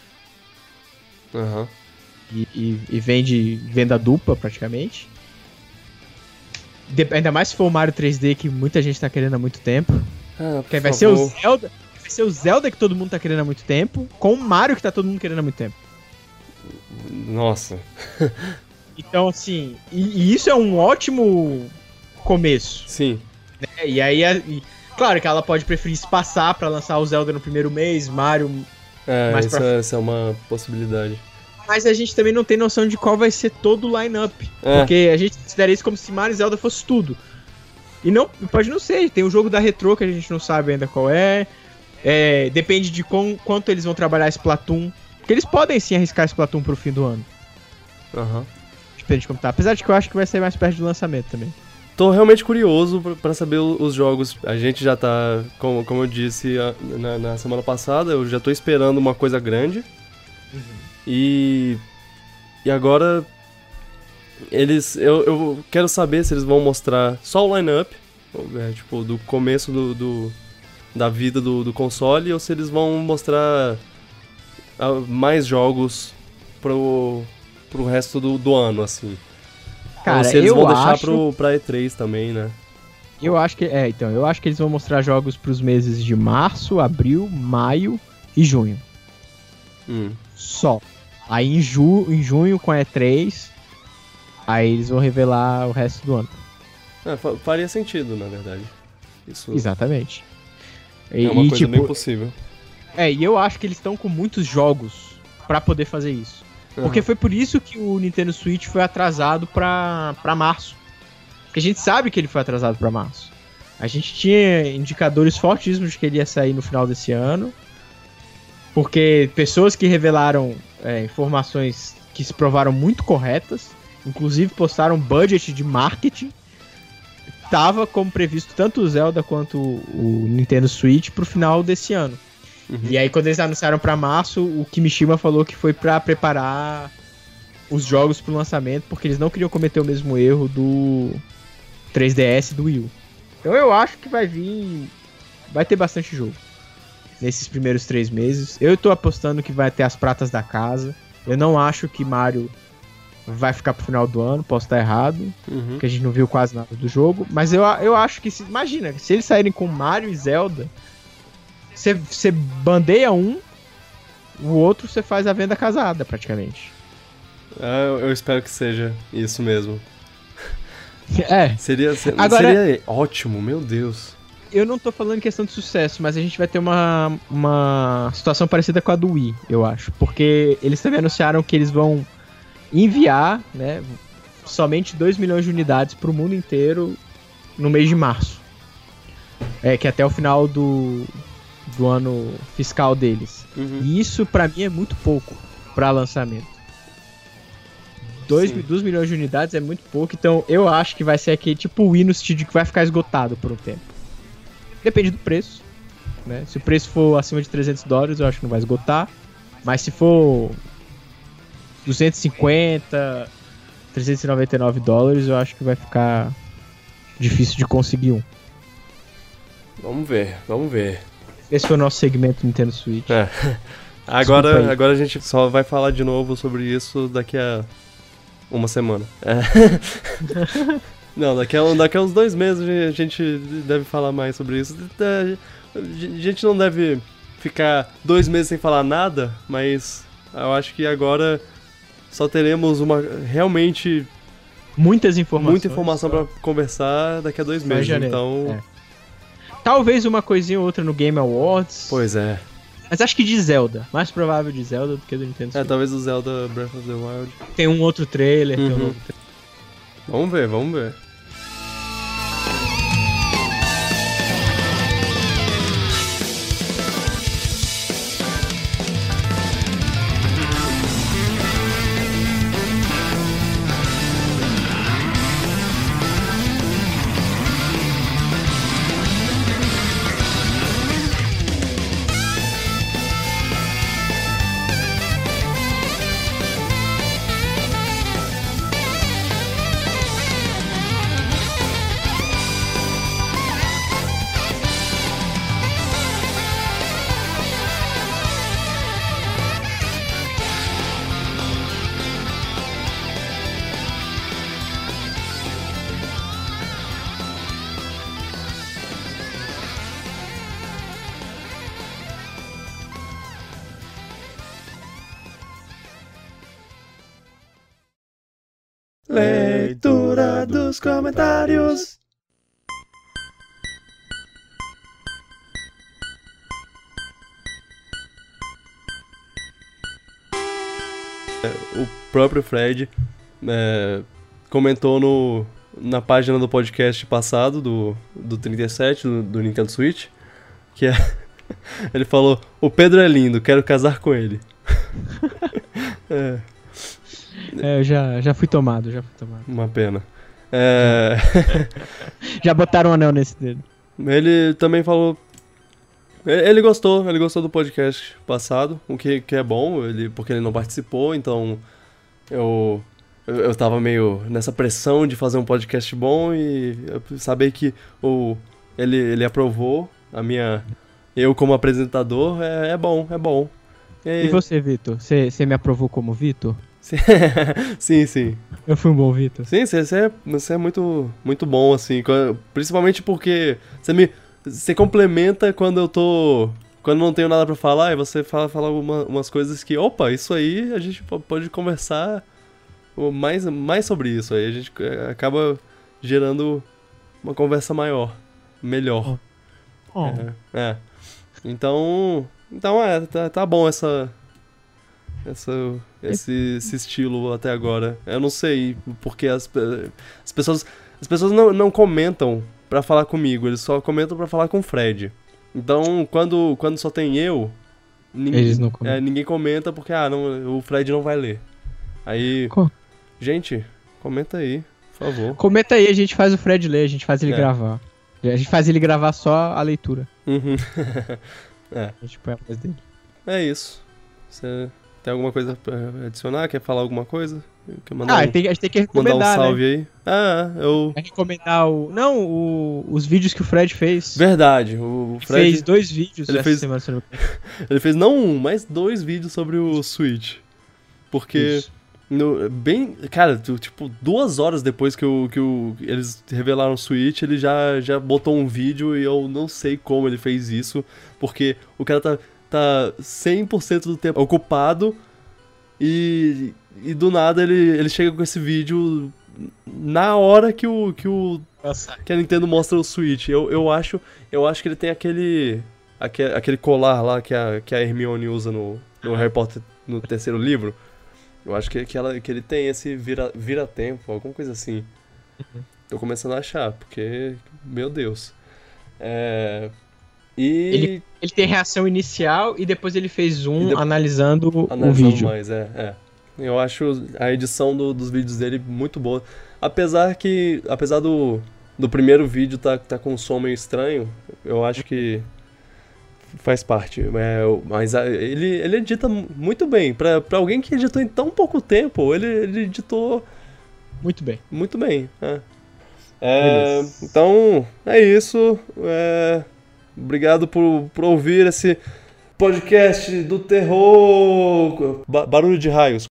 E vende venda dupla, praticamente. Ainda mais se for o Mario 3D, que muita gente tá querendo há muito tempo. Porque vai ser o Zelda. Vai ser o Zelda que todo mundo tá querendo há muito tempo, com o Mario que tá todo mundo querendo há muito tempo. Nossa. Então, assim, e isso é um ótimo começo. Sim. Né? E aí, claro que ela pode preferir espaçar pra lançar o Zelda no primeiro mês, Mario mais pra frente. Essa é uma possibilidade. Mas a gente também não tem noção de qual vai ser todo o line-up. Porque a gente considera isso como se Mario e Zelda fosse tudo. E não, pode não ser. Tem um jogo da Retro que a gente não sabe ainda qual é. Depende de quanto eles vão trabalhar Splatoon. Porque eles podem sim arriscar Splatoon pro fim do ano. Depende de como tá. Apesar de que eu acho que vai sair mais perto do lançamento também. Tô realmente curioso pra saber os jogos. A gente já tá, como eu disse na semana passada, eu já tô esperando uma coisa grande. E agora eu quero saber se eles vão mostrar só o line-up, tipo, do começo da vida do console, ou se eles vão mostrar mais jogos pro resto do ano, assim. Cara, ou se eles vão deixar acho... pra E3 também, né? Eu acho que eu acho que eles vão mostrar jogos pros meses de março, abril, maio e junho. Só. Aí em junho com a E3, aí eles vão revelar o resto do ano. Faria sentido, na verdade. Isso exatamente. É uma coisa bem possível. E eu acho que eles estão com muitos jogos pra poder fazer isso. Porque foi por isso que o Nintendo Switch foi atrasado pra março. Porque a gente sabe que ele foi atrasado pra março. A gente tinha indicadores fortíssimos de que ele ia sair no final desse ano. Porque pessoas que revelaram informações que se provaram muito corretas, inclusive postaram budget de marketing, tava como previsto tanto o Zelda quanto o Nintendo Switch pro final desse ano. E aí quando eles anunciaram pra março, o Kimishima falou que foi pra preparar os jogos pro lançamento, porque eles não queriam cometer o mesmo erro do 3DS e do Wii U. Então eu acho que vai ter bastante jogo nesses primeiros 3 meses. Eu tô apostando que vai ter as pratas da casa. Eu não acho que Mario vai ficar pro final do ano, posso estar errado, porque a gente não viu quase nada do jogo. Mas eu acho que, imagina, se eles saírem com Mario e Zelda, você bandeia um, o outro você faz a venda casada, praticamente. Eu espero que seja isso mesmo. Seria ótimo, meu Deus. Eu não tô falando em questão de sucesso, mas a gente vai ter uma situação parecida com a do Wii, eu acho. Porque eles também anunciaram que eles vão enviar, né, somente 2 milhões de unidades pro mundo inteiro no mês de março. Que até o final do ano fiscal deles. E isso pra mim é muito pouco pra lançamento. 2 milhões de unidades é muito pouco, então eu acho que vai ser aquele tipo o Wii no sentido que vai ficar esgotado por um tempo. Depende do preço, né? Se o preço for acima de $300, eu acho que não vai esgotar. Mas se for 250, $399, eu acho que vai ficar difícil de conseguir um. Vamos ver. Esse foi o nosso segmento Nintendo Switch. Agora a gente só vai falar de novo sobre isso daqui a uma semana. Não, daqui a uns 2 meses a gente deve falar mais sobre isso. A gente não deve ficar 2 meses sem falar nada, mas eu acho que agora só teremos realmente muita informação pra conversar daqui a 2 meses. Então, talvez uma coisinha ou outra no Game Awards. Pois é. Mas acho que de Zelda. Mais provável de Zelda do que do Nintendo Switch. Talvez o Zelda Breath of the Wild. Tem um outro trailer, tem um novo trailer. Vamos ver. Leitura dos comentários. O próprio Fred comentou na página do podcast passado, do 37, do Nintendo Switch, que ele falou: o Pedro é lindo, quero casar com ele. Eu já fui tomado. Uma pena. Já botaram um anel nesse dedo. Ele também falou... Ele gostou do podcast passado, o que é bom, porque ele não participou, então eu tava meio nessa pressão de fazer um podcast bom e saber que ele aprovou eu como apresentador é bom. E você, Vitor? Você me aprovou como Vitor? Sim. Eu fui um bom Vitor. Sim, você é muito, muito bom, assim, principalmente porque você complementa quando não tenho nada pra falar, e você fala umas coisas que, opa, isso aí a gente pode conversar mais sobre isso, aí a gente acaba gerando uma conversa melhor. Então tá bom esse estilo até agora. Eu não sei porque as pessoas não comentam pra falar comigo, eles só comentam pra falar com o Fred. Então, quando só tem eu, Eles não comentam. ninguém comenta porque o Fred não vai ler. Aí, gente, comenta aí, por favor. Comenta aí, a gente faz o Fred ler, a gente faz ele gravar. A gente faz ele gravar só a leitura. Uhum. A gente põe a voz dele. É isso. Você tem alguma coisa pra adicionar? Quer falar alguma coisa? Quer mandar A gente tem que recomendar, mandar um salve né? aí? Eu... Vai recomendar os vídeos que o Fred fez. Verdade, o Fred... Fez 2 vídeos ele essa fez- semana. Se eu não me engano. Ele fez não um, mas 2 vídeos sobre o Switch. Porque... Isso. Cara, tipo, 2 horas depois que eles revelaram o Switch, ele já botou um vídeo e eu não sei como ele fez isso, porque o cara tá 100% do tempo ocupado e do nada ele chega com esse vídeo na hora que a Nintendo mostra o Switch. Eu acho que ele tem aquele colar lá que a Hermione usa no Harry Potter no 3º livro. Eu acho que ele tem esse vira-tempo, alguma coisa assim. Tô começando a achar, porque... Meu Deus. Ele tem reação inicial e depois ele fez analisando o Analisando vídeo. mais, Eu acho a edição dos vídeos dele muito boa. Apesar do primeiro vídeo tá com um som meio estranho, eu acho que faz parte. Mas ele edita muito bem. Pra alguém que editou em tão pouco tempo, ele editou Muito bem. muito bem. Então, é isso. Obrigado por ouvir esse podcast do terror. Barulho de raios.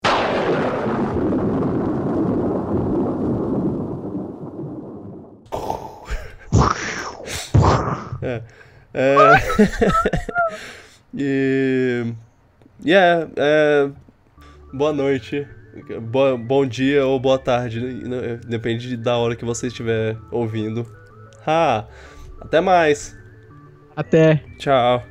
Boa noite, bom dia ou boa tarde, depende da hora que você estiver ouvindo. Até mais, Até. tchau.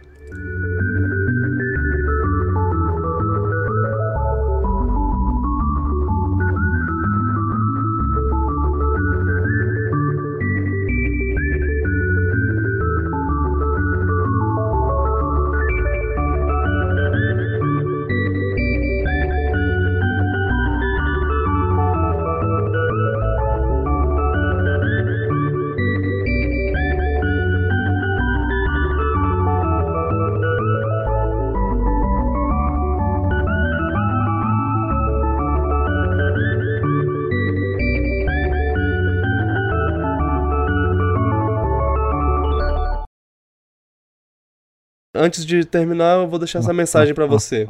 Antes de terminar, eu vou deixar essa mensagem pra você.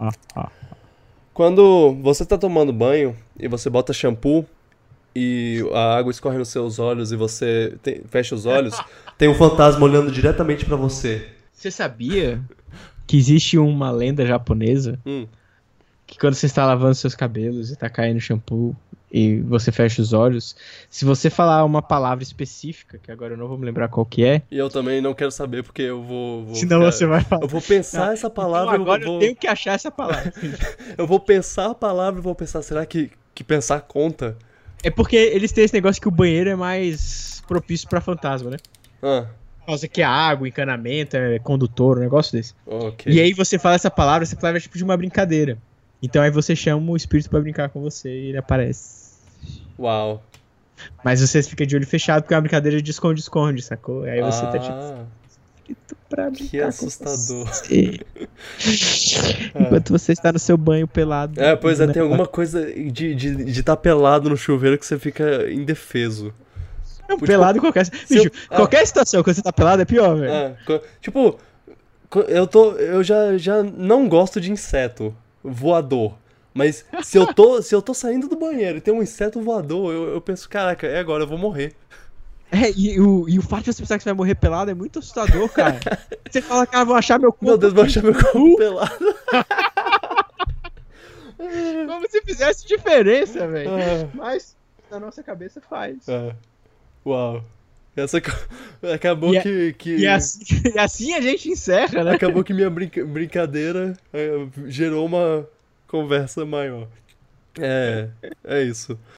Quando você tá tomando banho e você bota shampoo e a água escorre nos seus olhos e você fecha os olhos, tem um fantasma olhando diretamente pra você. Você sabia que existe uma lenda japonesa que quando você está lavando seus cabelos e tá caindo shampoo e você fecha os olhos, se você falar uma palavra específica, que agora eu não vou me lembrar qual que é. E eu também não quero saber porque eu vou Senão ficar... você vai falar. Eu vou pensar essa palavra. Então agora eu tenho que achar essa palavra. Eu vou pensar a palavra e vou pensar, será que pensar conta? É porque eles têm esse negócio que o banheiro é mais propício pra fantasma, né? Por causa que é água, encanamento, é condutor, um negócio desse. Ok. E aí você fala essa palavra é tipo de uma brincadeira. Então aí você chama o espírito pra brincar com você e ele aparece. Uau. Mas você fica de olho fechado porque é uma brincadeira de esconde-esconde, sacou? Aí você tá tipo espírito pra brincar Que assustador. com você. Enquanto você está no seu banho pelado. Pois é, tem alguma coisa de estar pelado no chuveiro que você fica indefeso. Não, pelado em qualquer... Bicho, qualquer situação que você tá pelado é pior, velho. Tipo, eu já não gosto de inseto voador. Mas se eu tô saindo do banheiro e tem um inseto voador, eu penso, caraca, agora, eu vou morrer. E o fato de você pensar que você vai morrer pelado é muito assustador, cara. Você fala, cara, vão achar meu corpo. Meu Deus, vão achar meu corpo pelado. Como se fizesse diferença, velho. Mas na nossa cabeça faz. Uau. Acabou que... E assim a gente encerra, né? Acabou que minha brincadeira gerou uma conversa maior. É isso.